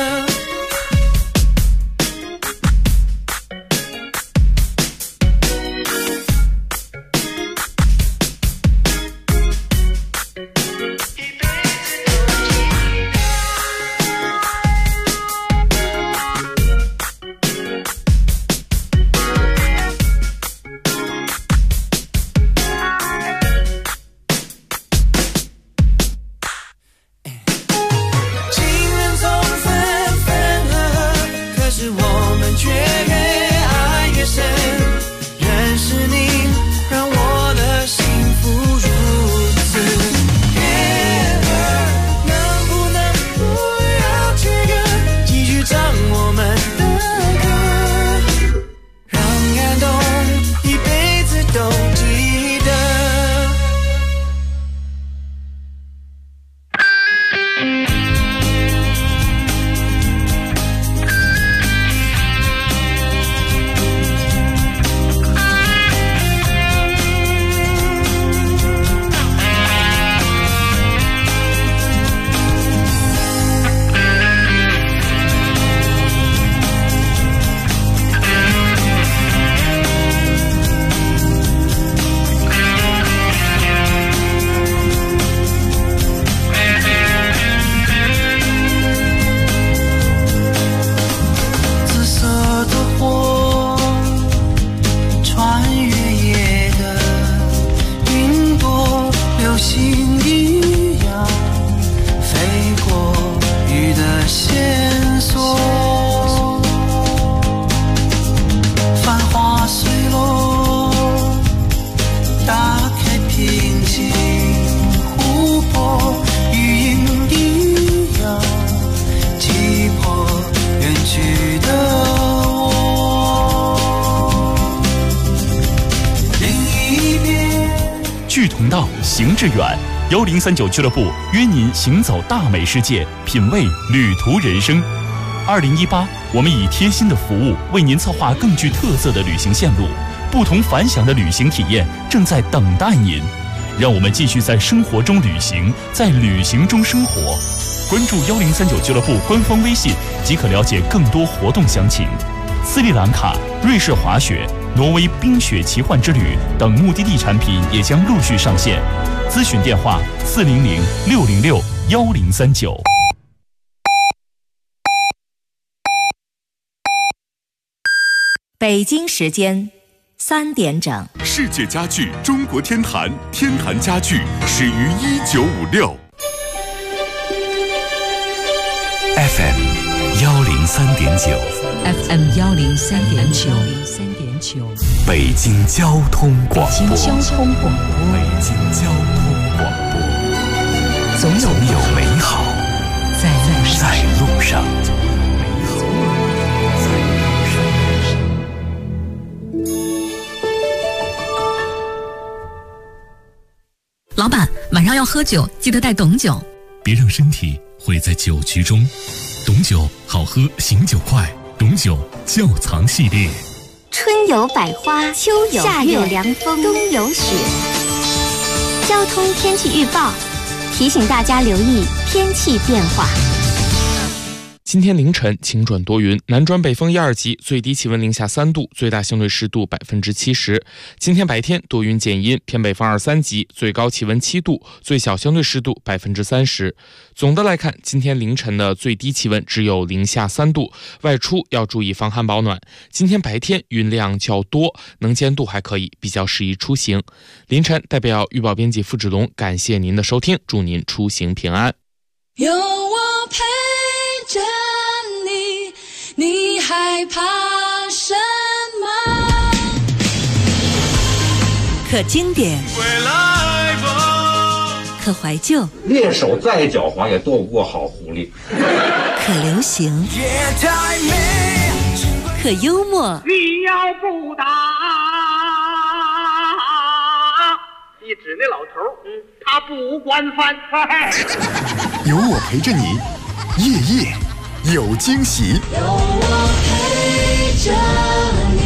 行致远，1039俱乐部约您行走大美世界，品味旅途人生。2018，我们以贴心的服务为您策划更具特色的旅行线路，不同凡响的旅行体验正在等待您。让我们继续在生活中旅行，在旅行中生活。关注1039俱乐部官方微信即可了解更多活动详情。斯里兰卡、瑞士滑雪、挪威冰雪奇幻之旅等目的地产品也将陆续上线。咨询电话400-606-1039。 北京时间3点整。 世界家具中国天坛，天坛家具始于1956。 FM 103.9 FM 103.9 北京交通广播。 北京交通广播。 北京交通广播。总有美好在路上。 老板，晚上要喝酒，记得带董酒。 别让身体毁在酒局中。董酒好喝，醒酒快。董酒窖藏系列。 春有百花，秋有夏有凉风，冬有雪。交通天气预报提醒大家留意天气变化。 今天凌晨晴转多云，南转北风1、2级，最低气温零下3度，最大相对湿度70%。今天白天多云见阴，偏北风2、3级，最高气温7度，最小相对湿度30%。总的来看，今天凌晨的最低气温只有零下3度，外出要注意防寒保暖。今天白天云量较多，能见度还可以，比较适宜出行。凌晨代表预报编辑付志龙感谢您的收听，祝您出行平安。 有我陪着你，你害怕什么？ 可经典，可怀旧， 猎手再狡猾也斗不过好狐狸。 可流行，可幽默。 你要不打，一指那老头，他不惯犯。 有我陪着你，夜夜有惊喜。 有我陪着你。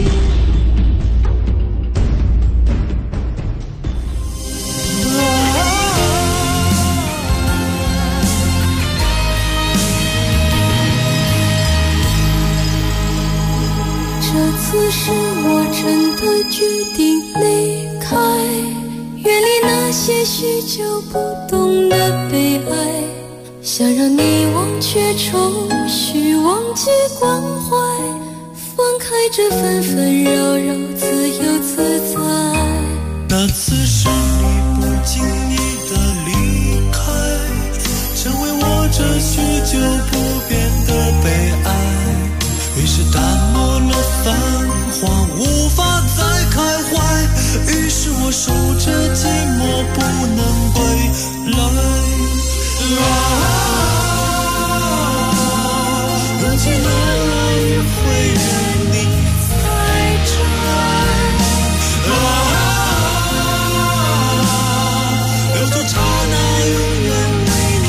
这次是我真的决定离开，远离那些许久不懂的悲哀，想让你忘却愁绪，忘记关怀，放开这纷纷扰扰，自由自在。 那次是你不经意的离开，成为我这许久不变的悲哀，于是淡漠了繁华，无法再开怀，于是我守着寂寞不能归来。勇气来了也会任你采摘，留住刹那永远为你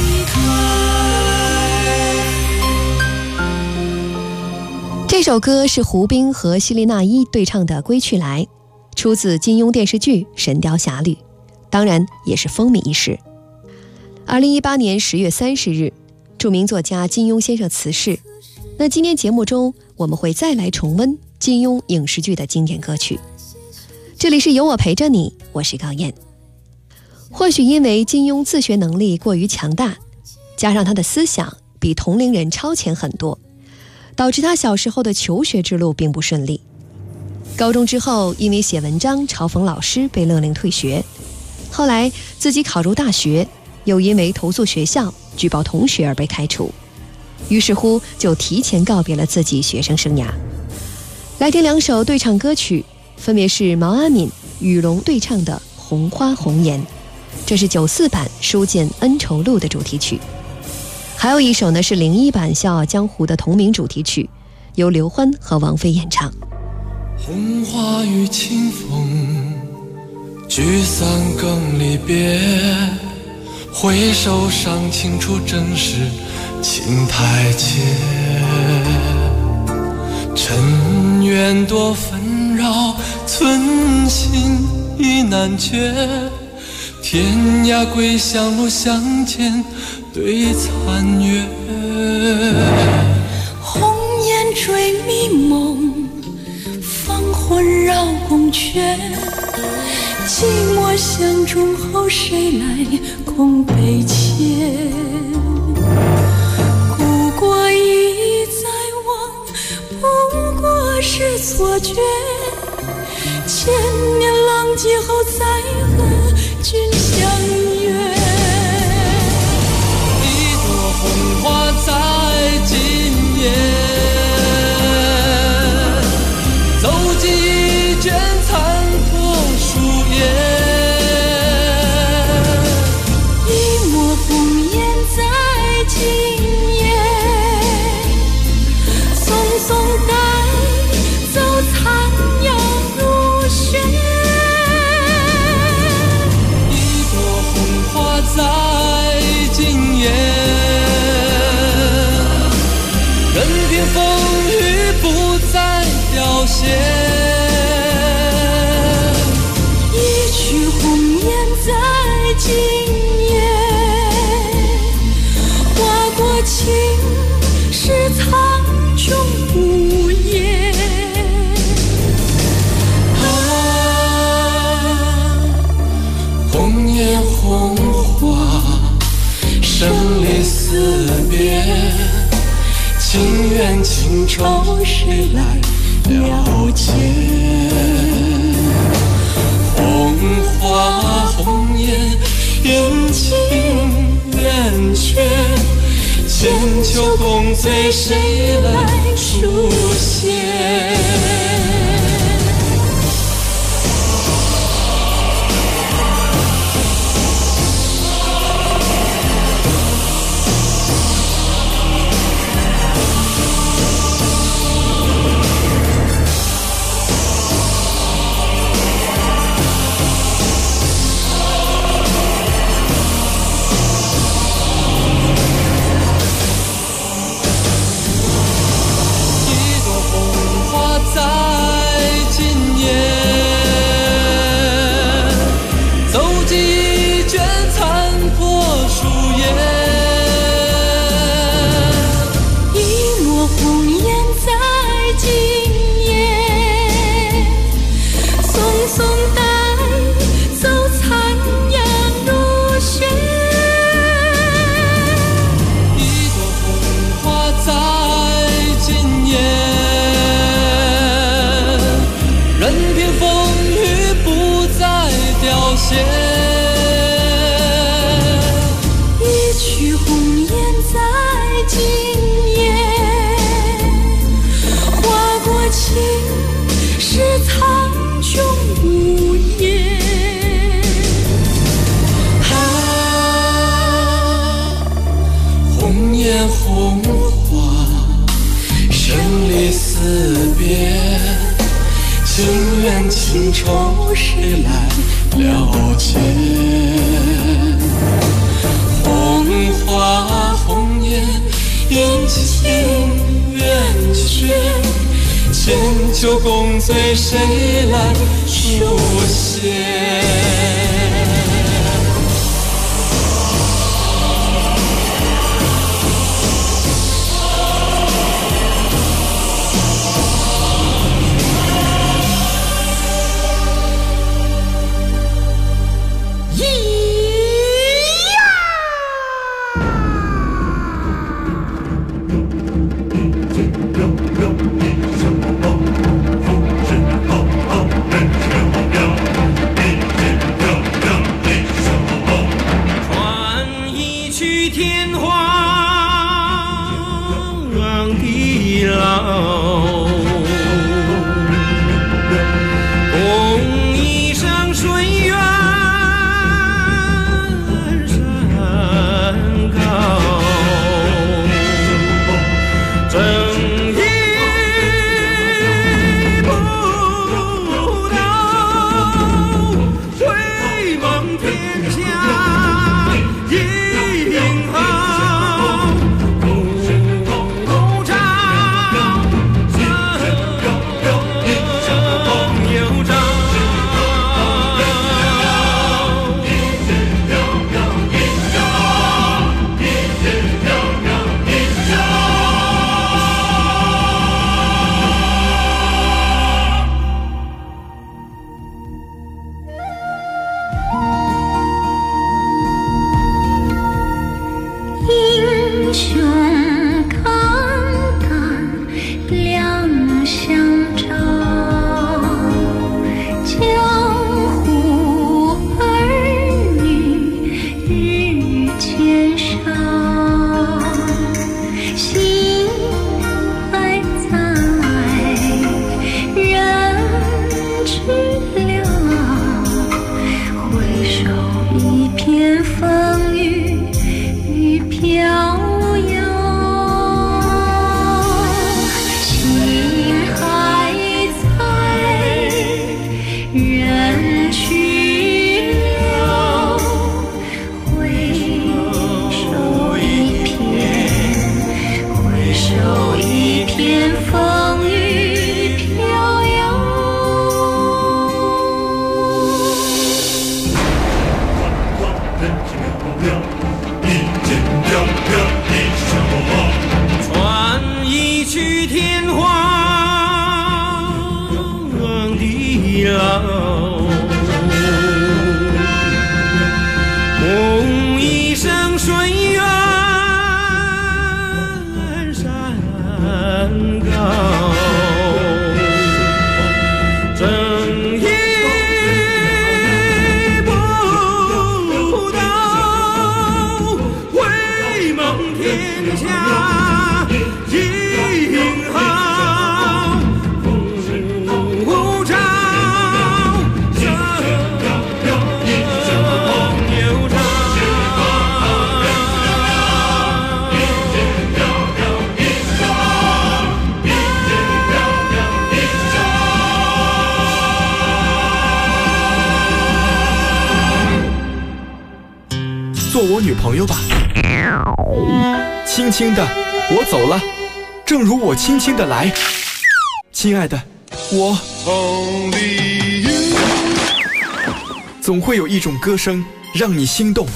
开。 这首歌是胡兵和希利娜依对唱的《归去来》，出自金庸电视剧《神雕侠侣》，当然也是风靡一时。2018年10月30日，著名作家金庸先生辞世。那今天节目中，我们会再来重温金庸影视剧的经典歌曲。这里是有我陪着你，我是高燕。或许因为金庸自学能力过于强大，加上他的思想比同龄人超前很多，导致他小时候的求学之路并不顺利。高中之后，因为写文章嘲讽老师被勒令退学，后来自己考入大学，又因为投诉学校举报同学而被开除，于是乎就提前告别了自己学生生涯。来听两首对唱歌曲，分别是毛阿敏、雨龙对唱的《红花红颜》，这是94版《书剑恩仇录》的主题曲。还有一首呢是01版《笑傲江湖》的同名主题曲，由刘欢和王菲演唱。 红花与清风，聚散更离别，回首伤情处，正是情太切。尘缘多纷扰，寸心意难决，天涯归乡路，相见对残月。 红颜追迷梦，芳魂绕宫阙，寂寞相中后，谁来空悲切？故国已在望，不过是错觉，千年浪迹后再和君相约。 一朵红花在今夜，走进一卷残破书页， 一抹红颜在今夜，匆匆带走残阳如血。 一朵红花在今夜，任凭风雨不再凋谢。 一曲红颜在今夜，划过青史苍穹无言。 红颜红花，生离死别，情缘情仇谁来了解？红花红颜，阴晴圆缺，千秋共醉谁来书写？红花，生离死别，情缘情仇谁来了解？红花红颜，阴晴圆缺，千秋共醉谁来书写？ 人情不了，一剑雕刻一手传一曲天荒地老，梦一生水远山高。 做我女朋友吧。轻轻的，我走了，正如我轻轻的来。亲爱的，我总会有一种歌声让你心动。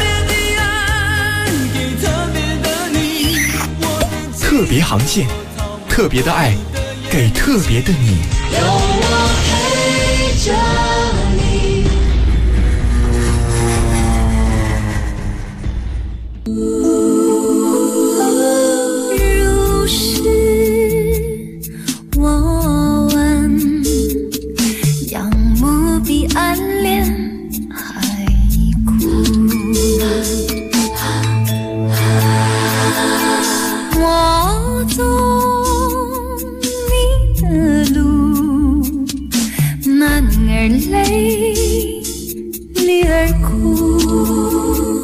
特别航线，特别的爱，给特别的你。 有我陪着你。如是我问，仰慕比暗恋还苦。我走你的路，男儿泪，女儿哭。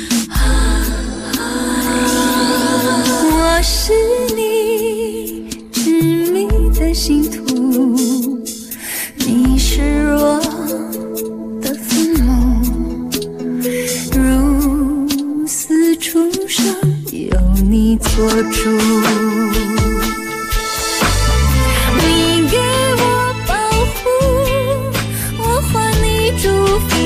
我是你执迷的信徒，你是我的坟墓，如此出生有你做主。你给我保护，我还你祝福。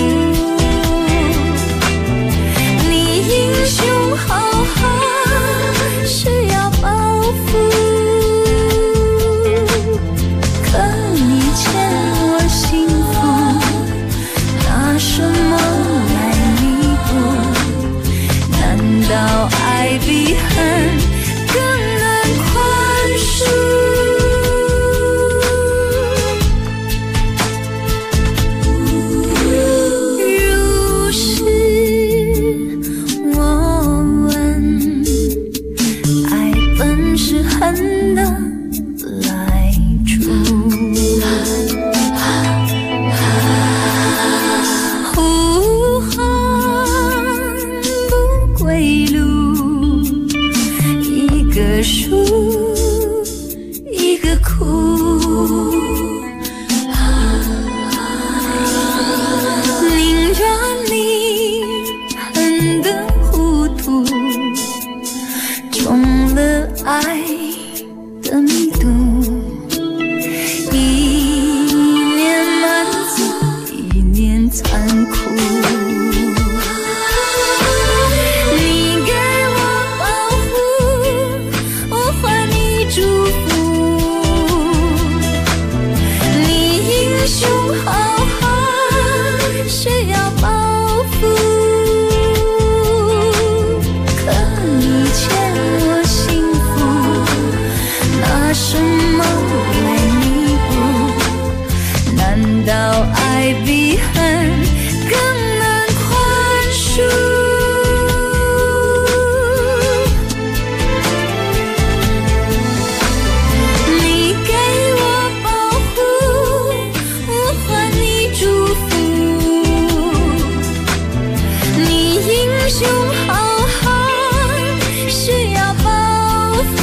你英雄好汉，需要报复。可你欠我幸福，拿什么来弥补？难道爱比恨更难宽恕？如是我问，爱本是恨的来处。呼喊不归路，一个输，一个哭。宁愿你恨得糊涂，中了爱的密度，一年满足，一年残酷。你给我保护，我还你祝福。你英雄好汉，需要报复。可你欠我幸福，拿什么来弥补？难道爱比恨更难宽恕？你给我保护，我还你祝福。你英雄好汉，需要报复。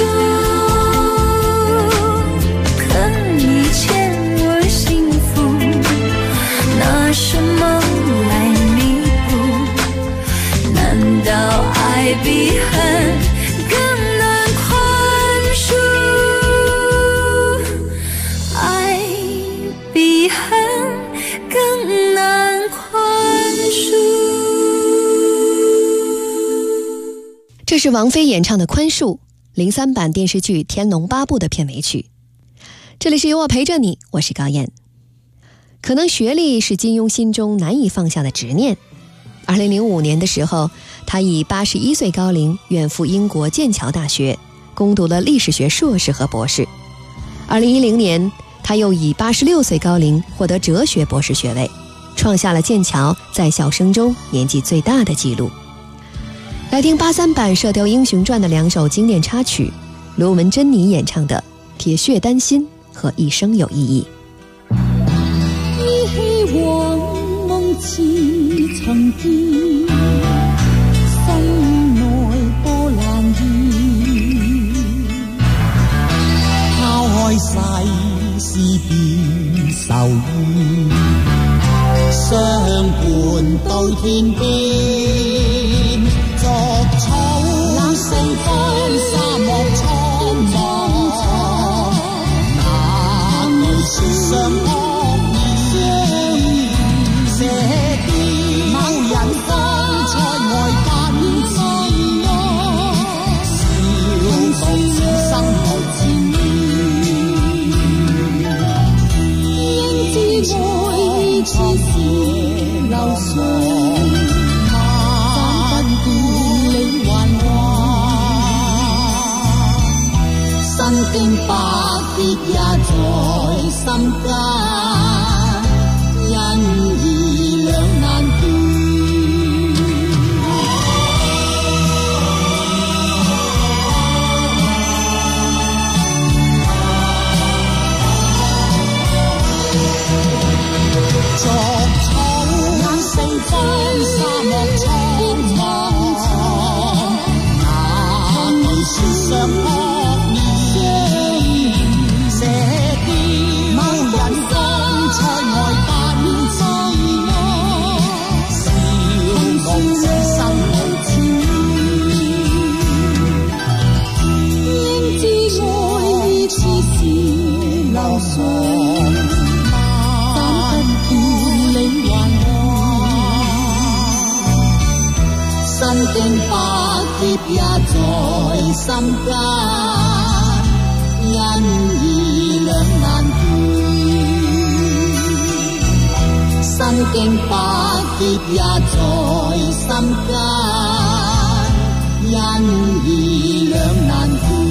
可你欠我幸福，拿什么来弥补？难道爱比恨更难宽恕？爱比恨更难宽恕。 这是王菲演唱的《宽恕》，03版电视剧《天龙八部》的片尾曲。这里是有我陪着你，我是高燕。可能学历是金庸心中难以放下的执念。2005年的时候，他以81岁高龄远赴英国剑桥大学，攻读了历史学硕士和博士。2010年，他又以86岁高龄获得哲学博士学位，创下了剑桥在校生中年纪最大的纪录。来听83版《射雕英雄传》的2首经典插曲，罗文珍妮演唱的《铁血丹心》和《一生有意义》。 依稀往夢似曾見，心內波瀾現，拋開世事變愁怨，相伴到天邊，作草冷勝風沙漠蒼茫，那句説上惡意，射雕某人方塞外奔馳，笑傲此生無纏綿，應知愛意似是流水。身經百劫也在心間，因義兩難斷。作草冷勝風沙漠蒼茫，那句説上惡意。射雕某人方塞外奔馳，笑傲此生無纏綿，應知愛意似是流水，斬不斷理還亂，身經百劫也在心間。因義兩難斷，身經百劫也在心間，因義兩難斷。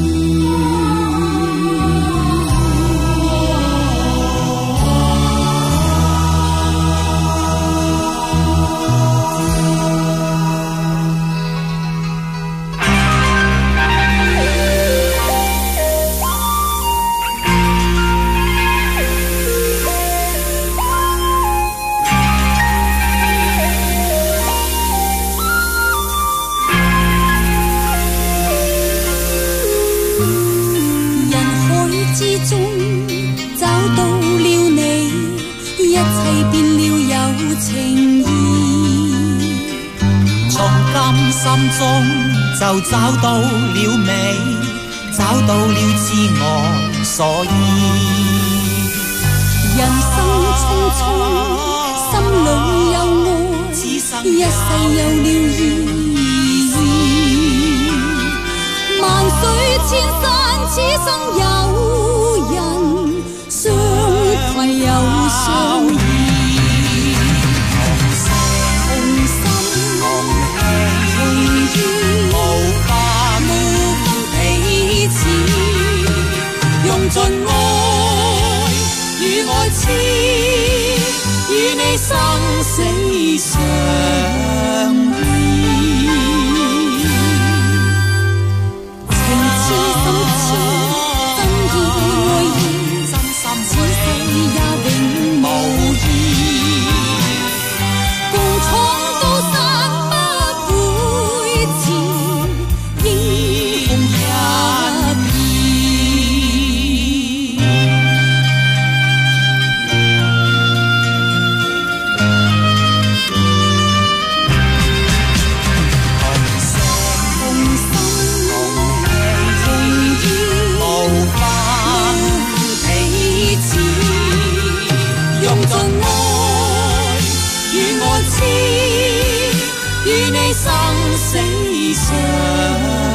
心中就找到了美，找到了自我所依。人生匆匆，心裏有愛，一世有了意義。萬水千山，此生有人相攜又相依。用盡愛與愛痴，與你生死相依。情痴心痴，真意愛意，此世也永無異。共闖高山不會遲，英雄一生死相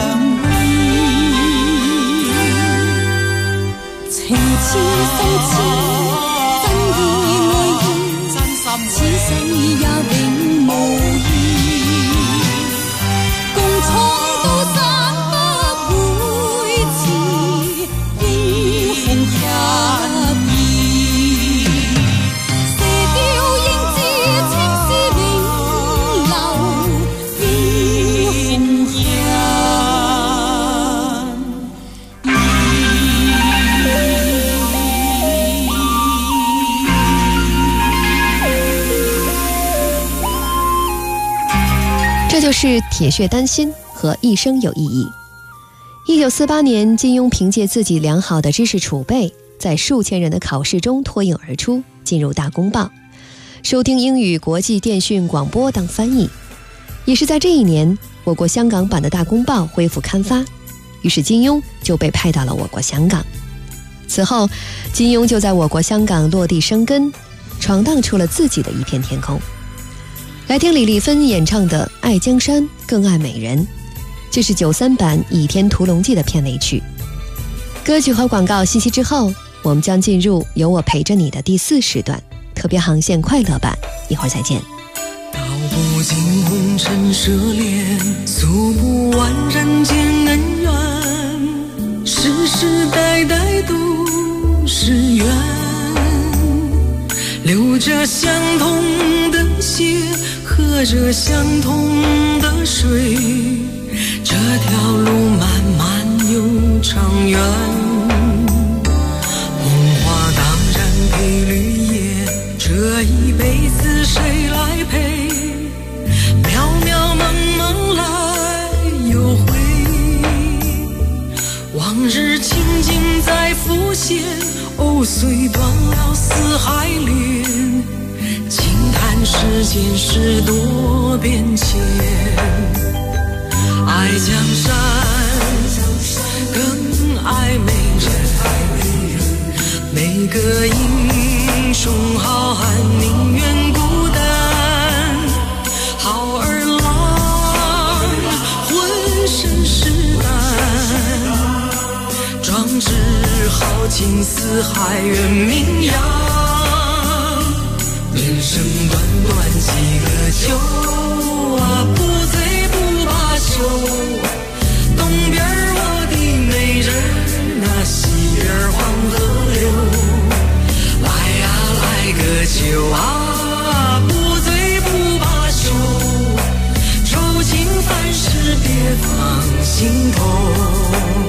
情似送刺，真意愛意，此生也永無異。共闖高山不會遲，英雄合意。射雕英姿，青絲永留，英雄这就是铁血丹心和一生有意义。1948年，金庸凭借自己良好的知识储备，在数千人的考试中脱颖而出，进入大公报，收听英语国际电讯广播当翻译。也是在这一年，我国香港版的大公报恢复刊发，于是金庸就被派到了我国香港。此后，金庸就在我国香港落地生根，闯荡出了自己的一片天空。来听李丽芬演唱的《爱江山更爱美人》，这是93版《倚天屠龙记》的片尾曲。歌曲和广告信息之后，我们将进入有我陪着你的第4时段特别航线快乐版，一会儿再见。 道不尽红尘涉猎，诉不完人间恩怨，世世代代都是缘，流着相同的血，喝着相同的水，这条路漫漫又长远。红花当然配绿叶，这一辈子谁来陪？渺渺茫茫来又回，往日情景在浮现，藕虽断了丝还连，轻叹世间事多变迁。爱江山更爱美人，每个英雄好汉宁愿孤单，好儿郎浑身是胆，壮志豪情四海远名扬。人生短短几个秋啊，不醉不罢休。东边我的美人啊，西边黄河流。来呀来个秋啊，不醉不罢休。愁情烦事别放心头。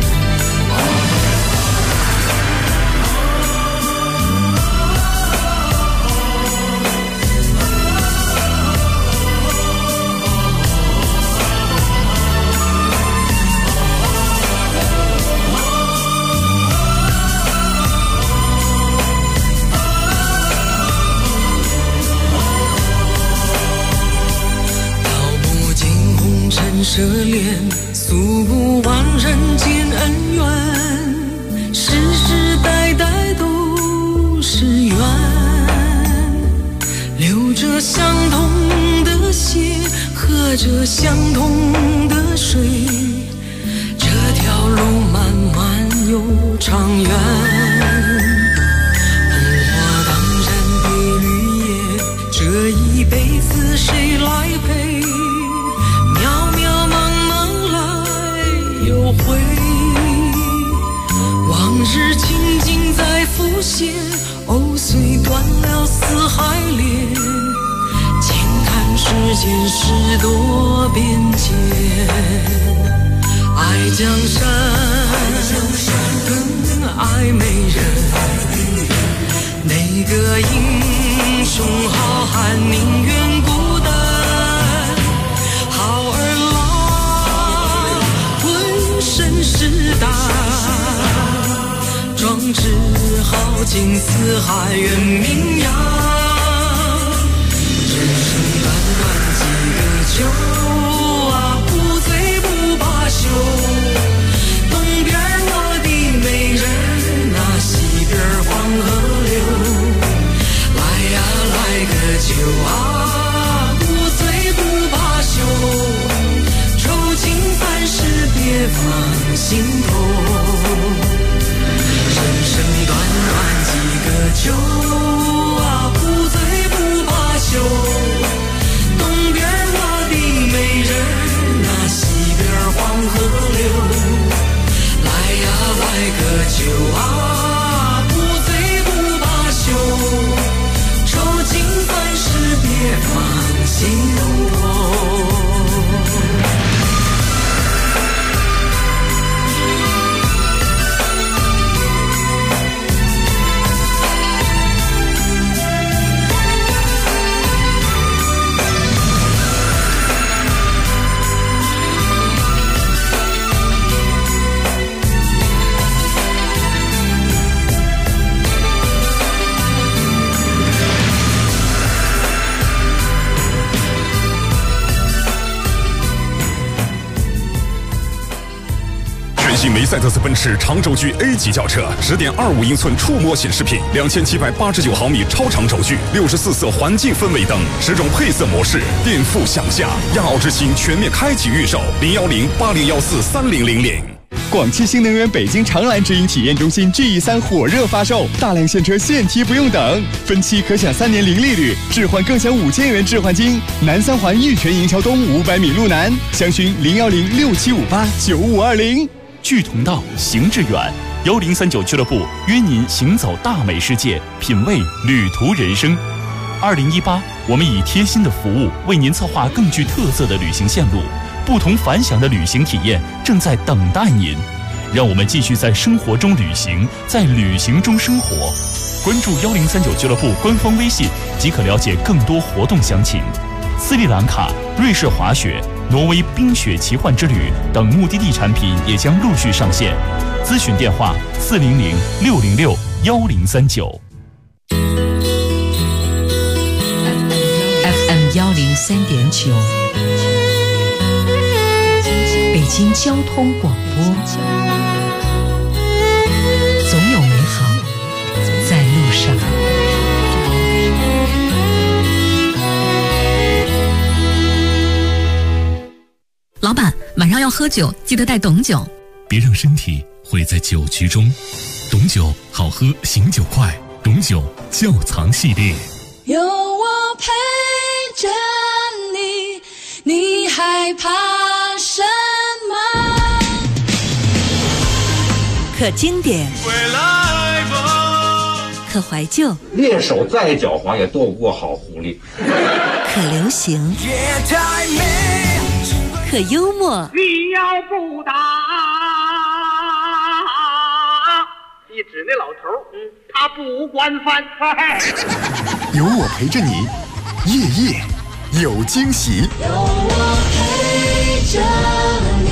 涉猎，诉不完人间恩怨，世世代代都是缘，流着相同的血，喝着相同的水，这条路漫漫又长远。红花当然配绿叶，这一辈子谁来陪？回往日情景在浮现，藕虽断了丝还连，轻叹世间事多变迁。爱江山更爱美人，哪个英雄好汉宁愿孤单，好儿身是胆，壮志豪情四海远名扬。人生短短几个秋啊，不醉不罢休。东边我的美人啊，西边黄河流。来呀来个秋啊，不醉不罢休。愁情烦事别放心头，人生酒啊，不醉不罢休。东边我的美人儿，那西边黄河流。来呀，来个酒啊，不醉不罢休。愁尽凡事别放心头。 梅赛德斯奔驰长轴距 A 级轿车，10.25英寸触摸显示屏，2789毫米超长轴距，64色环境氛围灯，10种配色模式，颠覆想象。亚奥之星全面开启预售，01080143000。 广汽新能源北京长蓝直营体验中心 GE3 火热发售，大量现车现提不用等，分期可享3年零利率，置换更享5000元置换金。南三环玉泉营桥东500米路南，详询01067589520。 聚同道，行致远，1039俱乐部约您行走大美世界，品味旅途人生。2018，我们以贴心的服务为您策划更具特色的旅行线路，不同凡响的旅行体验正在等待您。让我们继续在生活中旅行，在旅行中生活。关注1039俱乐部官方微信即可了解更多活动详情。斯里兰卡、瑞士滑雪、挪威冰雪奇幻之旅等目的地产品也将陆续上线。咨询电话400-606-1039。 FM 103.9，北京交通广播，总有美好在路上。 老板，晚上要喝酒，记得带董酒。 别让身体毁在酒局中。董酒好喝，醒酒快。董酒窖藏系列。 有我陪着你，你害怕什么？ 可经典， 回来吧。 可怀旧， 猎手再狡猾也斗不过好狐狸。 可流行，可幽默。 你要不打，一指那老头他不惯犯。 有我陪着你，夜夜有惊喜。 有我陪着你。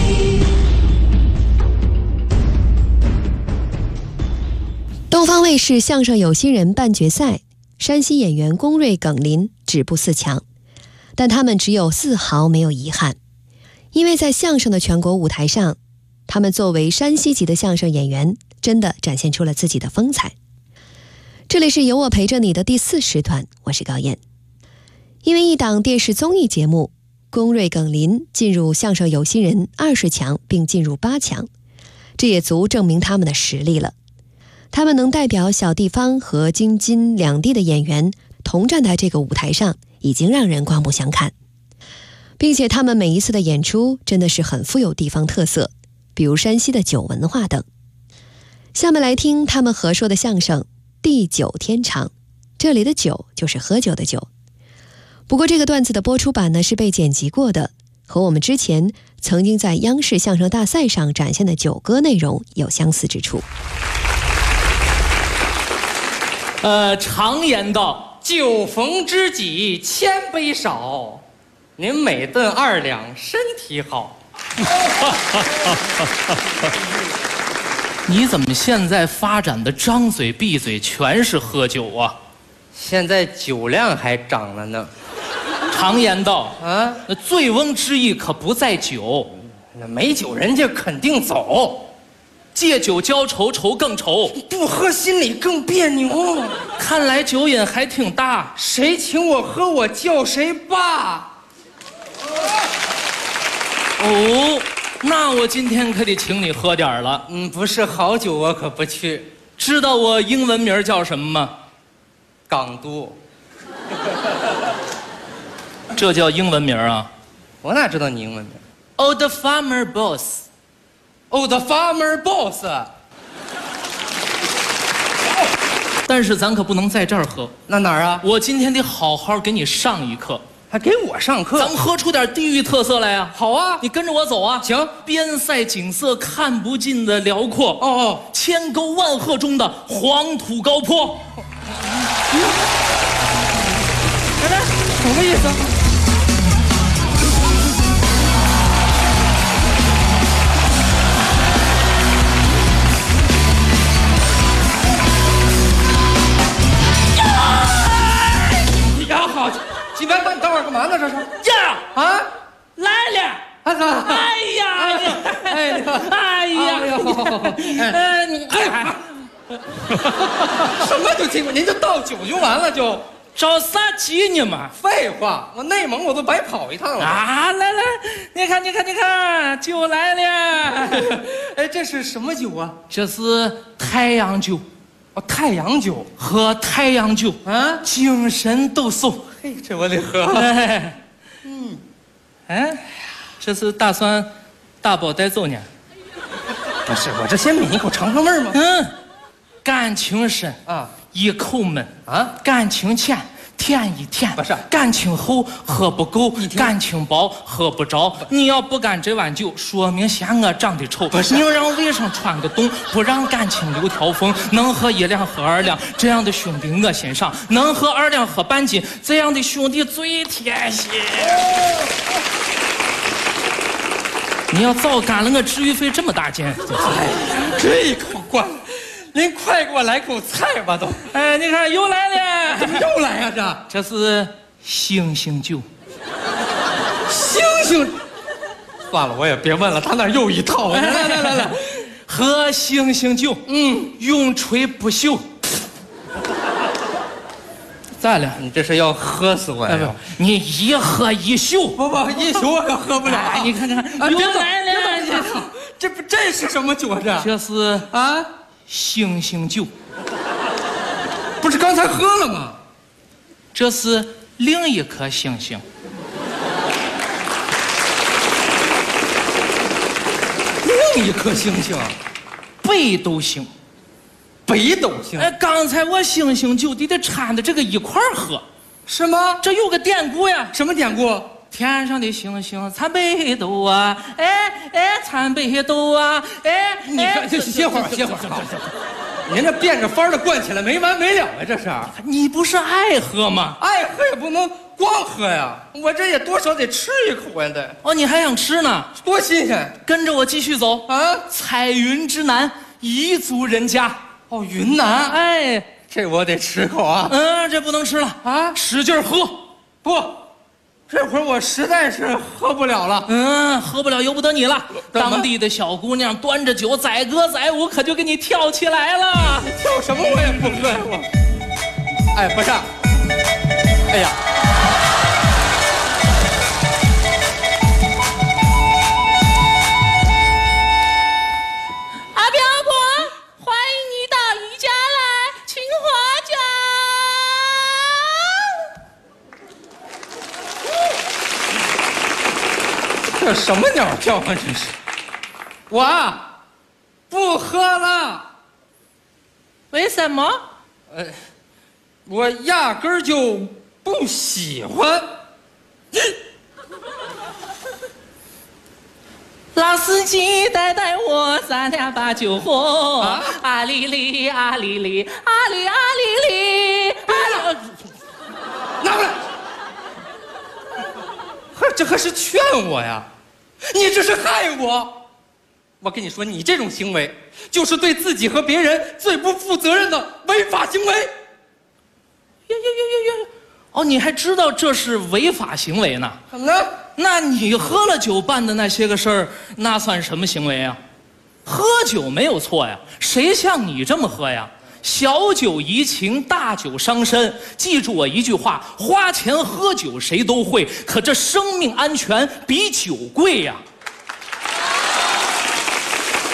东方卫视相声有新人半决赛，山西演员龚瑞、耿林止步4强，但他们只有丝毫没有遗憾。因为在相声的全国舞台上，他们作为山西籍的相声演员，真的展现出了自己的风采。这里是有我陪着你的第4时段，我是高燕。因为一档电视综艺节目，龚瑞、耿林进入相声有新人20强，并进入8强，这也足证明他们的实力了。他们能代表小地方和京津两地的演员同站在这个舞台上，已经让人刮目相看。并且他们每一次的演出真的是很富有地方特色，比如山西的酒文化等。下面来听他们合说的相声《地久天长》，这里的酒就是喝酒的酒。不过这个段子的播出版呢是被剪辑过的，和我们之前曾经在央视相声大赛上展现的酒歌内容有相似之处。 常言道，酒逢知己千杯少。您每顿2两，身体好。你怎么现在发展的张嘴闭嘴全是喝酒啊？ 现在酒量还涨了呢。 常言道啊，醉翁之意可不在酒， 那没酒人家肯定走。 借酒浇愁，愁更愁； 不喝心里更别扭。 看来酒瘾还挺大。 谁请我喝，我叫谁爸。 哦，那我今天可得请你喝点了。 不是好酒我可不去。 知道我英文名叫什么吗？ 港都。 这叫英文名啊？ 我哪知道你英文名 ？Old Farmer Boss。Old Farmer Boss。但是咱可不能在这儿喝。 那哪儿啊？ 我今天得好好给你上一课。 还给我上课？ 咱们喝出点地域特色来啊！好啊， 你跟着我走啊！ 行。 边塞景色看不尽的辽阔，哦，千沟万壑中的黄土高坡。来，什么意思？呀，好。你等会儿干嘛呢？这是呀啊，来了！哎呀，哎呀，什么就听过？您就倒酒就完了就？着啥急呢嘛？废话，我内蒙我都白跑一趟了啊！来，你看，酒来了！哎，这是什么酒啊？这是太阳酒。哦，太阳酒，喝太阳酒啊，精神抖擞。嘿，这我得喝。这是打算大包带走呢？不是，我这先抿一口尝尝味儿嘛。感情深啊，一口闷啊；感情浅，舔一舔。不是，感情厚喝不够，感情薄喝不着。你要不干这碗酒，说明嫌我长得丑。宁让胃上穿个洞，不让感情留条缝。能喝1两喝2两，这样的兄弟我欣赏；能喝2两喝半斤，这样的兄弟最贴心。你要早干了，我至于费这么大劲？哎，这一口灌了。您快给我来口菜吧都！哎，你看又来了，怎么又来呀？这是星星酒。星星，算了，我也别问了，他那又一套。来，喝星星酒，永垂不朽。咋了？你这是要喝死我呀？你一喝一宿，不，一宿我可喝不了。你看，又来了，这是什么酒啊？这是啊。星星酒，不是刚才喝了吗？这是另一颗星星。另一颗星星，北斗星。北斗星。哎，刚才我星星酒得掺着这个一块儿喝，是吗？这有个典故呀。什么典故？天上的星星参北斗啊，参北斗啊，你看，就歇会儿，您这变着法儿的灌起来没完没了呀！这是，你不是爱喝吗？爱喝也不能光喝呀，我这也多少得吃一口呀得。哦，你还想吃呢？多新鲜！跟着我继续走啊！彩云之南，彝族人家。哦，云南，哎，这我得吃口啊。这不能吃了啊！使劲喝，不。这会儿我实在是喝不了了，喝不了由不得你了。当地的小姑娘端着酒载歌载舞，可就给你跳起来了。跳什么我也不喝呀我。哎，不是，哎呀，阿彪伯，欢迎你到李家来，请花轿。这什么鸟叫唤？真是！我不喝了。为什么？我压根儿就不喜欢。老司机带我，咱俩把酒喝。啊哩哩啊哩哩啊哩啊哩哩。拿过来！这可是劝我呀！你这是害我！我跟你说，你这种行为就是对自己和别人最不负责任的违法行为。哦，你还知道这是违法行为呢？怎么了？那你喝了酒办的那些个事儿，那算什么行为啊？喝酒没有错呀，谁像你这么喝呀？小酒怡情，大酒伤身。记住我一句话：花钱喝酒谁都会，可这生命安全比酒贵呀。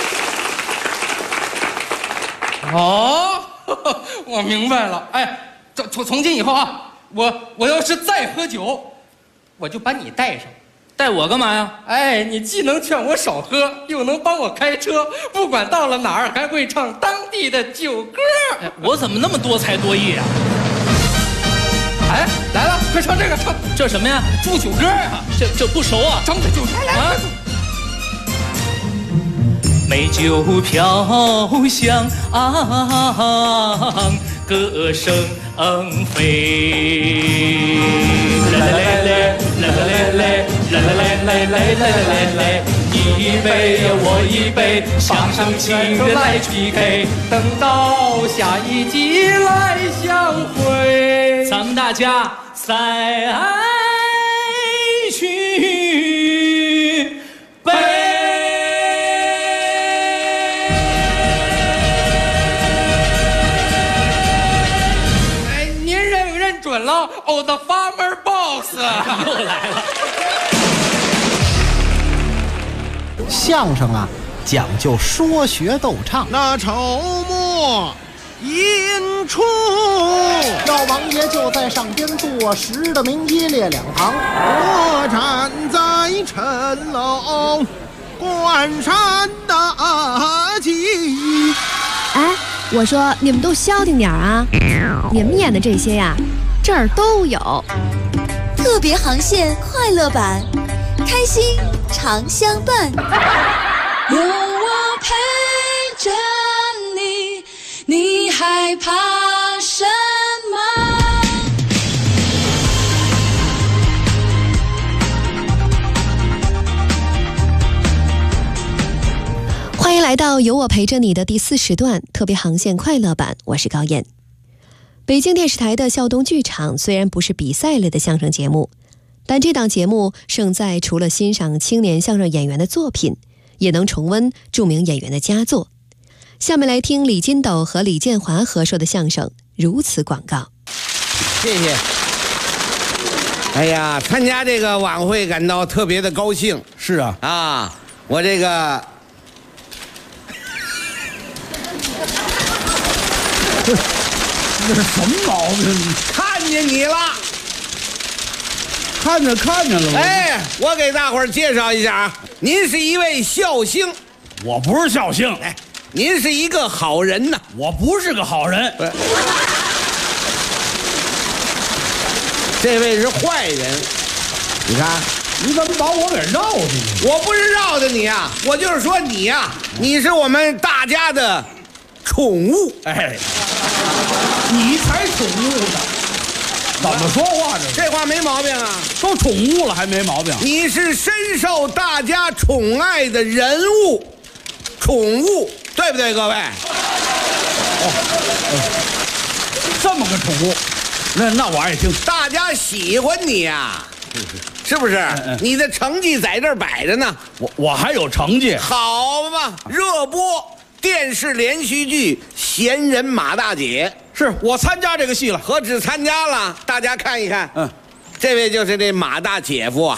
哦，我明白了。哎， 从今以后啊，我要是再喝酒，我就把你带上。 带我干嘛呀？ 哎，你既能劝我少喝，又能帮我开车，不管到了哪儿还会唱当地的酒歌。 哎，我怎么那么多才多艺啊？ 哎，来了，快唱这个，唱这什么呀？ 祝酒歌呀！ 这不熟啊？ 张嘴就来啊！ 美酒飘香，歌声飞。来来来来来来来来来来，一杯我一杯，上情人来 PK， 等到下一季来相会， 咱们大家再去杯。 哎，您认准了，Old Farmer Boss 又来了。 相声啊，讲究说学逗唱。 那筹末引出， 老王爷就在上边坐实的名一列两旁， 我站在城楼观山大吉。 哎，我说你们都消停点啊！你们演的这些呀，这儿都有。 特别航线快乐版，开心常相伴。 有我陪着你，你害怕什么？ 欢迎来到有我陪着你的第4时段特别航线快乐版，我是高燕。北京电视台的孝东剧场虽然不是比赛类的相声节目，但这档节目胜在除了欣赏青年相声演员的作品，也能重温著名演员的佳作。下面来听李金斗和李建华合说的相声《如此广告》。 谢谢。哎呀，参加这个晚会感到特别的高兴。 是啊， 啊，我这个这是什么毛病？ 看见你了， 看见了。 哎，我给大伙儿介绍一下啊，您是一位孝星。 我不是孝星。 哎，您是一个好人呐。 我不是个好人。 这位是坏人。你看， 你怎么把我给绕进去？ 我不是绕着你啊，我就是说你呀，你是我们大家的宠物。 哎，你才宠物呢。怎么说话这话没毛病啊， 都宠物了还没毛病。 你是深受大家宠爱的人物，宠物，对不对，各位？ 这么个宠物，那我爱听。 大家喜欢你呀，是不是？你的成绩在这儿摆着呢。 我还有成绩， 好嘛，热播电视连续剧《闲人马大姐》。 是我参加这个戏了， 何止参加了？大家看一看，这位就是这马大姐夫啊。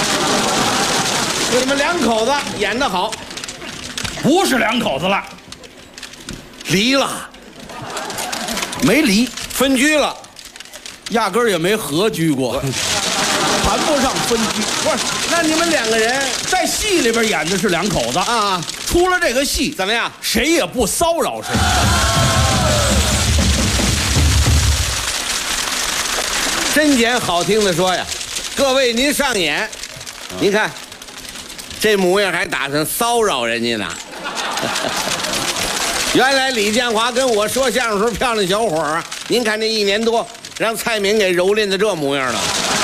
你们两口子演得好。 不是两口子了， 离了， 没离， 分居了， 压根儿也没合居过，谈不上分居。 不是，那你们两个人在戏里边演的是两口子啊， 出了这个戏怎么样？ 谁也不骚扰谁。 真捡好听的说呀，各位您上演，您看这模样还打算骚扰人家呢。原来李建华跟我说相声时候漂亮小伙啊，您看这1年多让蔡明给蹂躏的这模样了。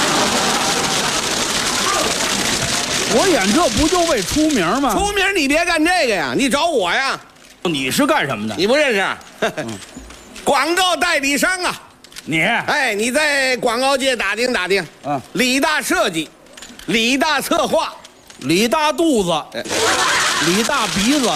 我演这不就为出名吗？ 出名你别干这个呀，你找我呀。 你是干什么的？ 你不认识？广告代理商啊。 你哎，你在广告界打听打听。李大设计，李大策划， 李大肚子，李大鼻子。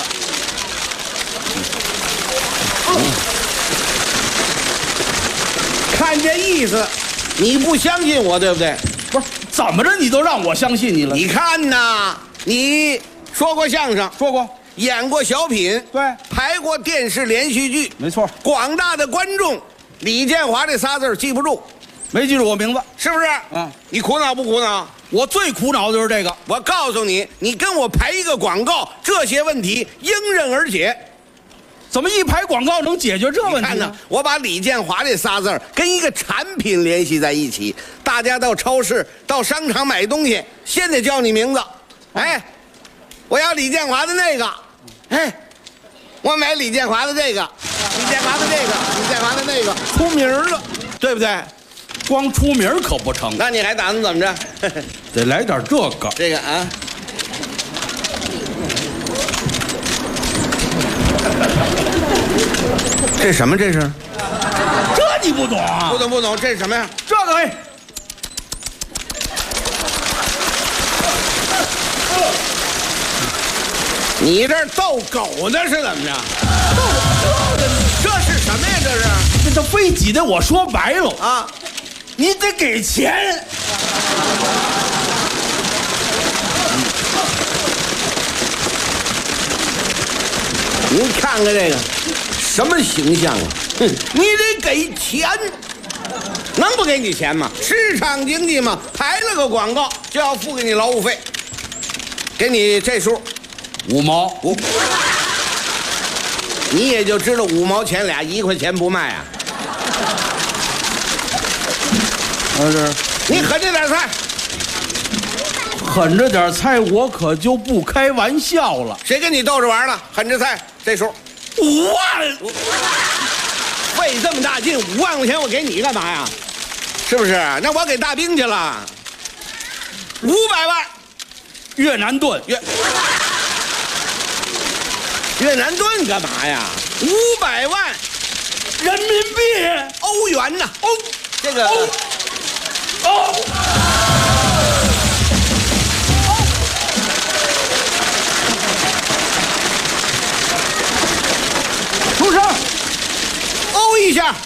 看这意思，你不相信我对不对？ 不是，怎么着你都让我相信你了？ 你看呐，你说过相声， 说过， 演过小品， 对， 排过电视连续剧， 没错。 广大的观众李建华这仨字记不住， 没记住我名字， 是不是？你苦恼不苦恼？ 我最苦恼的就是这个。 我告诉你，你跟我排一个广告，这些问题迎刃而解。 怎么一排广告能解决这问题呢？ 我把李建华这仨字跟一个产品联系在一起，大家到超市、到商场买东西，先得叫你名字。哎，我要李建华的那个。哎，我买李建华的这个，李建华的这个，李建华的那个，出名了，对不对？ 光出名可不成。 那你还打算怎么着？ 得来点这个。 这个啊。这什么？这是？ 这你不懂啊？ 不懂不懂，这是什么呀？ 这个哎。 你这儿逗狗呢是怎么着？这是什么呀？ 这非挤得我说白了啊！你得给钱。 您看看这个，什么形象啊？哼，你得给钱，能不给你钱吗？市场经济嘛，排了个广告就要付给你劳务费，给你这数 ，5毛5， 你也就知道5毛钱俩，1块钱不卖啊。你狠着点菜， 狠着点菜，我可就不开玩笑了。 谁跟你逗着玩了？狠着菜，这数5万，费这么大劲，5万块钱我给你干嘛呀？是不是？那我给大兵去了，500万， 越南盾， 越南盾干嘛呀？500万人民币， 欧元呐，这个出声， 欧一下，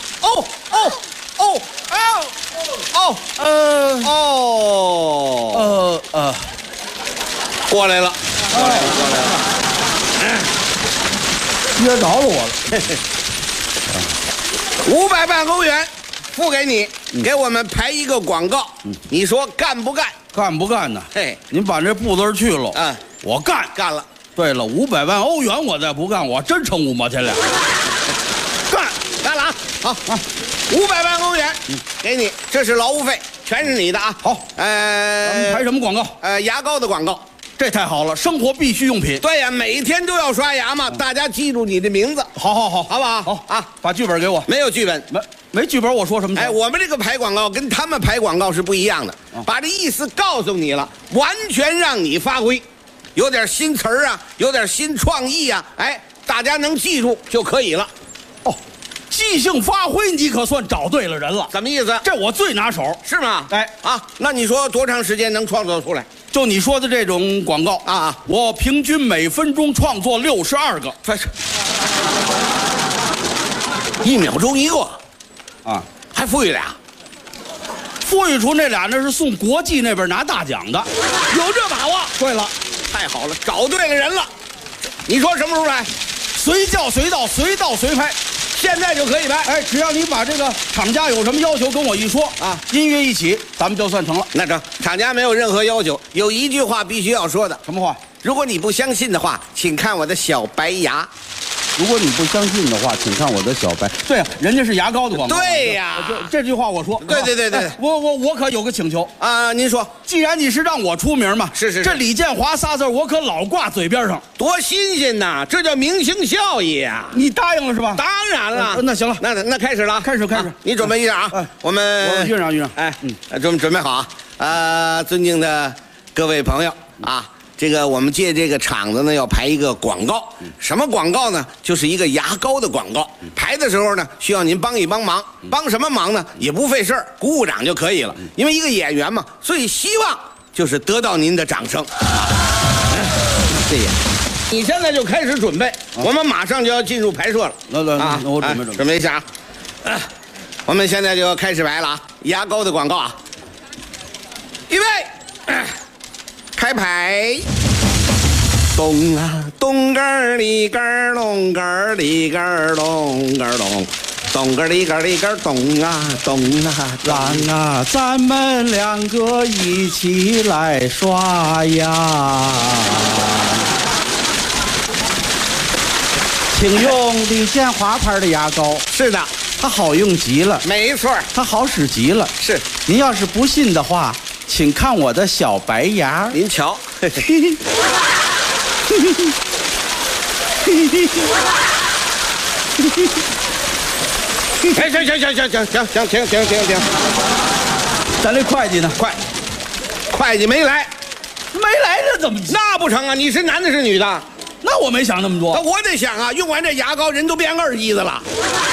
过来了， 约着了我了。 500万欧元付给你，给我们排一个广告，你说干不干？ 干不干呢？ 嘿， 您把这不字去了。我干了。 对了，500万欧元我再不干，我真成5毛钱俩。 干了啊！好啊，500万欧元给你，这是劳务费，全是你的啊。 好，咱们排什么广告？ 牙膏的广告。 这太好了，生活必需用品。 对呀，每天都要刷牙嘛，大家记住你的名字。 好， 好不好？ 好啊，把剧本给我。 没有剧本， 没剧本，我说什么？ 哎，我们这个排广告跟他们排广告是不一样的，把这意思告诉你了，完全让你发挥，有点新词儿啊，有点新创意啊，哎，大家能记住就可以了。 哦，即兴发挥，你可算找对了人了。 什么意思？ 这我最拿手， 是吗？ 哎啊，那你说多长时间能创作出来？ 就你说的这种广告啊， 我平均每分钟创作62个 ，1秒钟1个， 啊， 还富裕俩， 富裕出那俩那是送国际那边拿大奖的， 有这把握？ 对了， 太好了，找对了人了。你说什么时候来？ 随叫随到，随到随拍。 现在就可以拍， 哎，只要你把这个厂家有什么要求跟我一说啊，音乐一起，咱们就算成了。 那成，厂家没有任何要求，有一句话必须要说的。 什么话？ 如果你不相信的话，请看我的小白牙。 如果你不相信的话，请看我的小白。对呀，人家是牙膏的广告。 对呀， 这句话我说。 对， 我可有个请求啊，您说。 既然你是让我出名嘛， 是， 这李建华仨字我可老挂嘴边上， 多新鲜呐！这叫明星效益啊！ 你答应了是吧？ 当然了。 那行了， 那开始了， 开始。 你准备一下啊，我院长， 哎，准备好啊！尊敬的各位朋友啊。这个我们借这个场子呢，要排一个广告。什么广告呢？就是一个牙膏的广告。排的时候呢，需要您帮一帮忙。帮什么忙呢？也不费事儿，鼓鼓掌就可以了。因为一个演员嘛，最希望就是得到您的掌声。谢谢。你现在就开始准备，我们马上就要进入拍摄了。 那我准备一下啊。我们现在就要开始排了啊！牙膏的广告啊，预备。开牌，咚啊咚个儿里个儿隆个儿里个儿隆个儿隆， 咚个哩个哩个咚啊咚啊， 让啊咱们两个一起来刷牙。请用李建华牌的牙膏。 是的， 它好用极了。 没错， 它好使极了。 是， 您要是不信的话，请看我的小白牙。 您瞧。行， 咱这会计呢？ 会计没来， 这怎么？ 那不成啊！你是男的是女的？ 那我没想那么多。 我得想啊，用完这牙膏人都变二姨子了，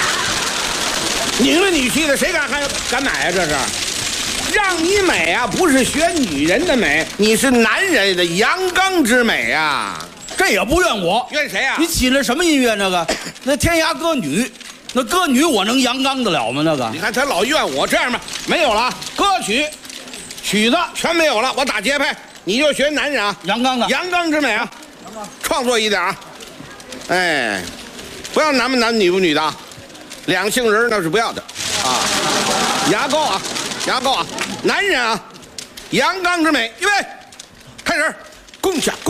拧来拧去的，谁敢买啊？这是让你美啊，不是学女人的美，你是男人的阳刚之美啊！ 这也不怨我， 怨谁啊？ 你起了什么音乐？那个，那天涯歌女，那歌女我能阳刚得了吗？那个， 你看他老怨我，这样吧，没有了，歌曲、曲子全没有了，我打节拍，你就学男人啊， 阳刚的， 阳刚之美啊，创作一点啊，哎，不要男不男女不女的啊，两性人那是不要的啊，牙膏啊，男人啊，阳刚之美，预备，开始。共恰，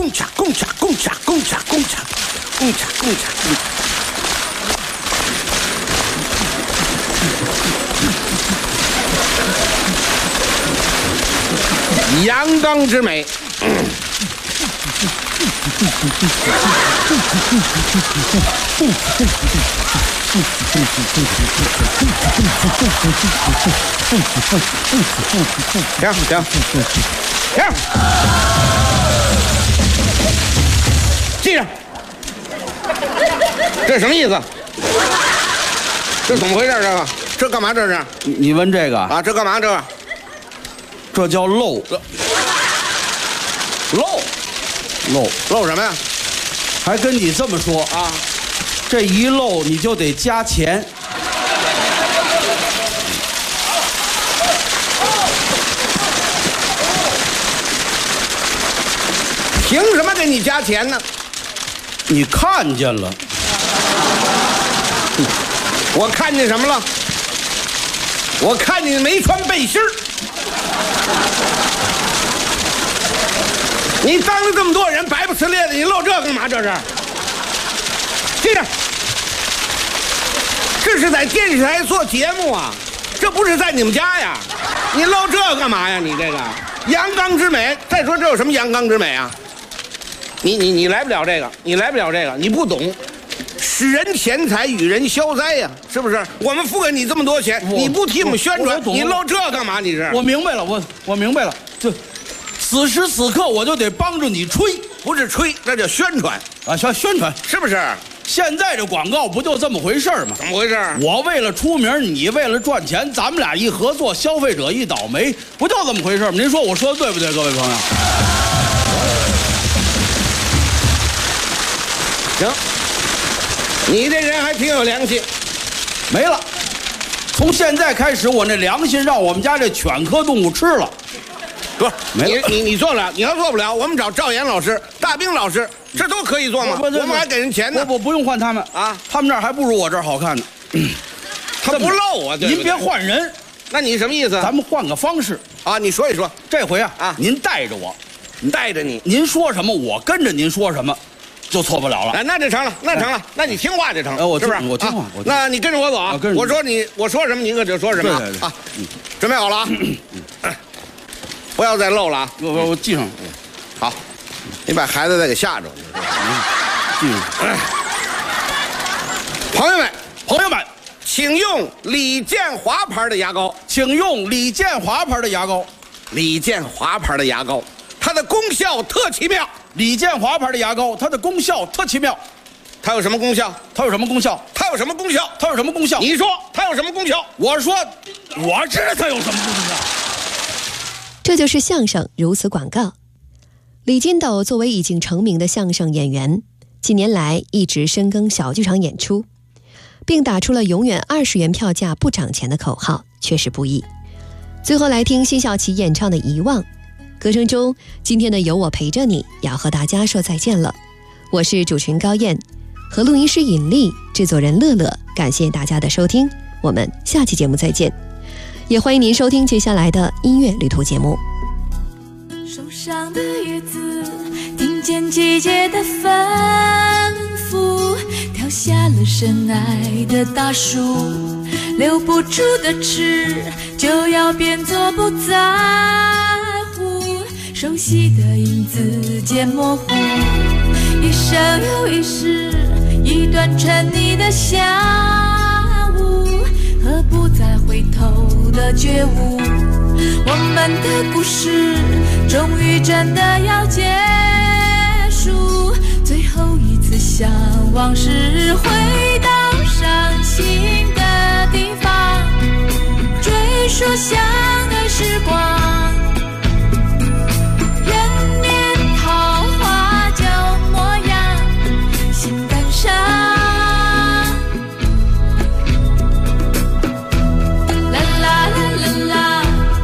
阳刚之美。行。记上，这是什么意思？这怎么回事？这干嘛？这是？ 你问这个啊？这干嘛？ 这叫漏什么呀？ 还跟你这么说啊？ 这一漏你就得加钱。 凭什么给你加钱呢？ 你看见了？ 我看见什么了？我看见没穿背心儿。你当着这么多人白不呲咧的，你露这干嘛？这是？记着，这是在电视台做节目啊，这不是在你们家呀！你露这干嘛呀？你这个阳刚之美，再说这有什么阳刚之美啊？你来不了这个，你不懂，使人钱财与人消灾呀，是不是？我们付给你这么多钱，你不替我们宣传，你露这干嘛？你是？ 我明白了，我明白了，这此时此刻我就得帮着你吹， 不是吹，那叫宣传啊，宣传是不是？ 现在这广告不就这么回事吗？ 怎么回事？ 我为了出名，你为了赚钱，咱们俩一合作，消费者一倒霉，不就这么回事吗？您说我说的对不对，各位朋友？ 行，你这人还挺有良心。 没了，从现在开始，我那良心让我们家这犬科动物吃了。 不，你做不了，你要做不了，我们找赵岩老师、大兵老师，这都可以做吗？我们还给人钱呢。 不用换他们啊，他们那儿还不如我这儿好看呢。 他不漏啊， 您别换人。 那你什么意思？ 咱们换个方式啊，你说一说。 这回啊，您带着我， 带着你， 您说什么我跟着您说什么。就错不了了， 哎，那就成了，那你听话就成， 是不是？ 我听话，那你跟着我走啊！我说什么，你可就说什么啊！准备好了啊！不要再漏了啊！ 我记上。 好，你把孩子再给吓着。 记上。 朋友们， 请用李建华牌的牙膏。 李建华牌的牙膏，它的功效特奇妙。 李建华牌的牙膏，它的功效特奇妙。 它有什么功效？你说它有什么功效？ 我说，我知道它有什么功效。 这就是相声如此广告。李金斗作为已经成名的相声演员，近年来一直深耕小剧场演出，并打出了永远20元票价不涨钱的口号，确实不易。最后来听辛晓琪演唱的《遗忘》。歌声中，今天的有我陪着你要和大家说再见了。我是主持人高燕，和录音师尹丽。 制作人乐乐，感谢大家的收听，我们下期节目再见。也欢迎您收听接下来的音乐旅途节目。 手上的叶子听见季节的吩咐，跳下了深爱的大树，留不住的痴就要变作不在乎，熟悉的影子渐模糊，一生又一世，一段沉溺的下午和不再回头的觉悟，我们的故事终于真的要结束，最后一次向往事回到伤心的地方，追溯相爱时光，人面桃花旧模样，心感伤。啦啦啦啦啦。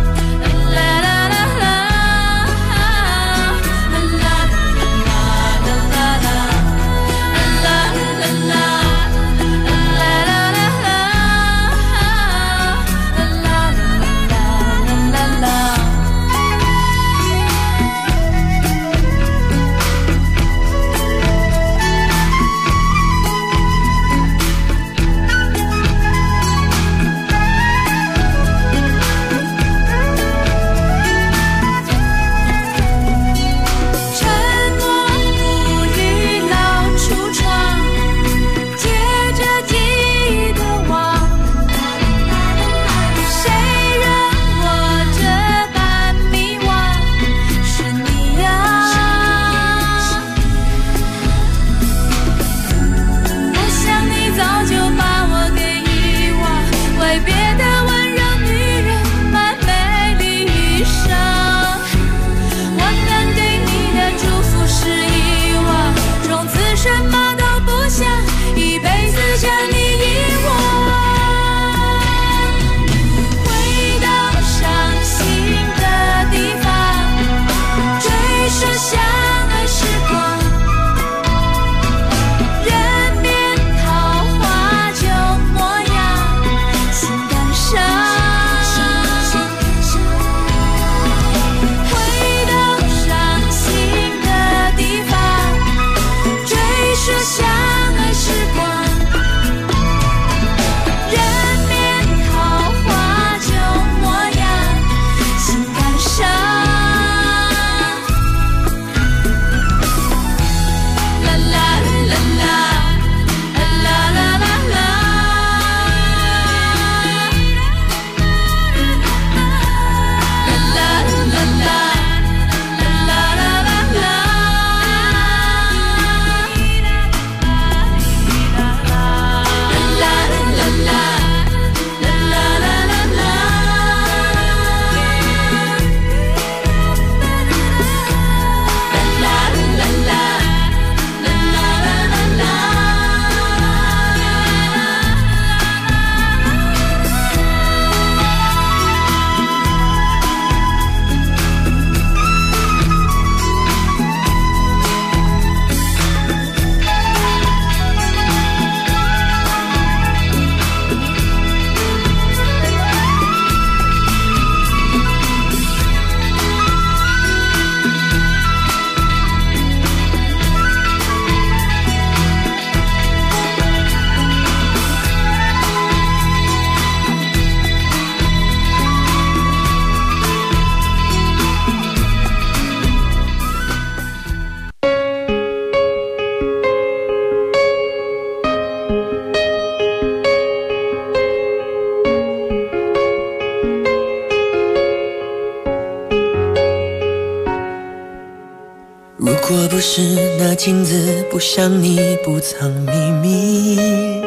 若不是那镜子不像你不藏秘密，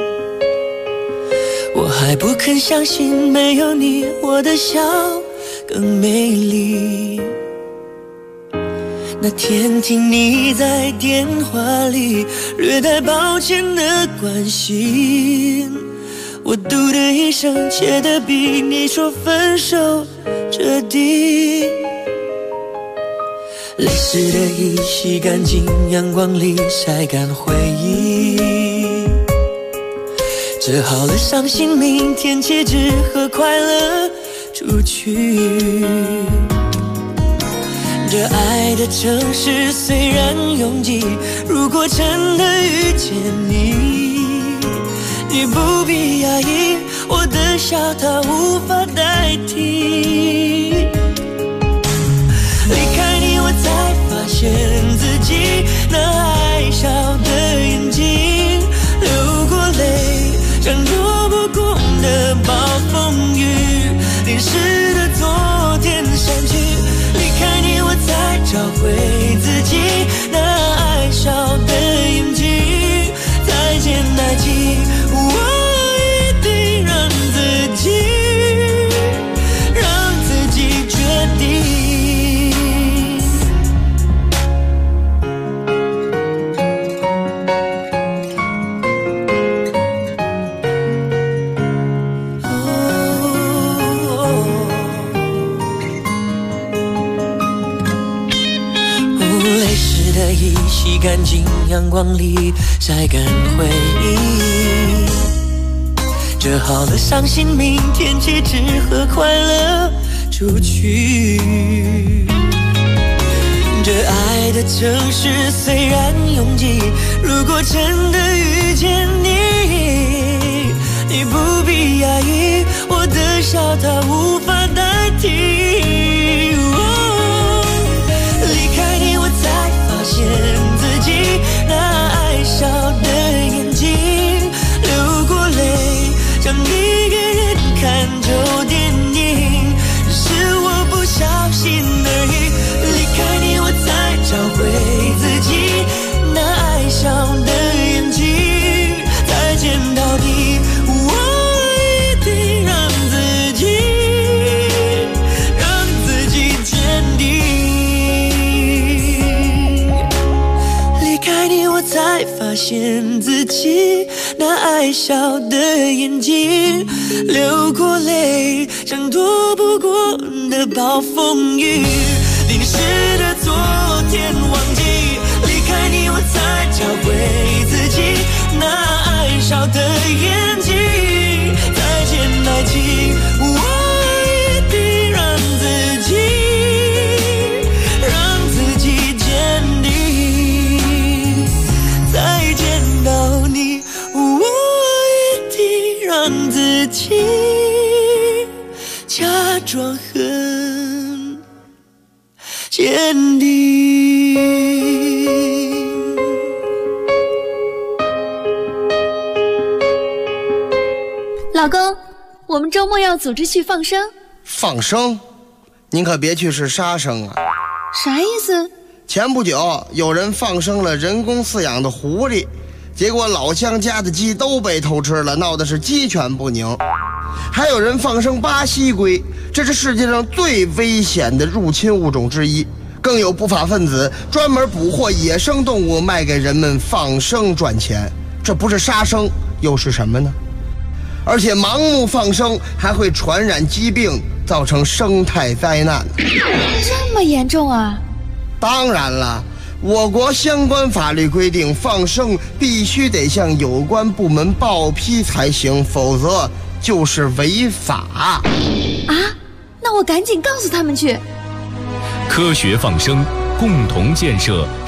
我还不肯相信没有你我的笑更美丽。那天听你在电话里略带抱歉的关心，我嘟的一声切得比你说分手彻底。泪湿的衣洗干净，阳光里晒干回忆。 折好了伤心，明天起只和快乐出去。这爱的城市虽然拥挤，如果真的遇见你，你不必压抑，我的笑它无法代替。离开你，我才发现自己那爱笑的眼睛，流过泪，像躲不过的暴风雨，淋湿的昨天删去。离开你，我才找回自己那爱笑的眼睛。再见爱情，我一定让自己决定。洗干净阳光里晒干回忆，折好了伤心，明天起只和快乐出去。这爱的城市虽然拥挤，如果真的遇见你，你不必压抑，我的笑它无法代替。离开你，我才发现自己那爱笑的眼睛，流过泪，像一个人看旧电影，是我不小心而已。离开你，我才找回自己那爱笑的眼睛。再见到底，我一定让自己坚定。我才发现自己那爱笑的眼睛，流过泪，像躲不过的暴风雨，淋湿的昨天忘记。离开你，我才找回自己那爱笑的眼睛。再见爱情，我一定让自己坚定。再见到你，我一定让自己假装很坚定。 老公，我们周末要组织去放生。 放生？您可别去是杀生啊！ 啥意思？ 前不久有人放生了人工饲养的狐狸，结果老乡家的鸡都被偷吃了，闹得是鸡犬不宁。还有人放生巴西龟，这是世界上最危险的入侵物种之一。更有不法分子专门捕获野生动物卖给人们放生赚钱，这不是杀生又是什么呢？而且盲目放生还会传染疾病，造成生态灾难。 这么严重啊？ 当然了，我国相关法律规定，放生必须得向有关部门报批才行，否则就是违法。 啊？那我赶紧告诉他们去。 科学放生，共同建设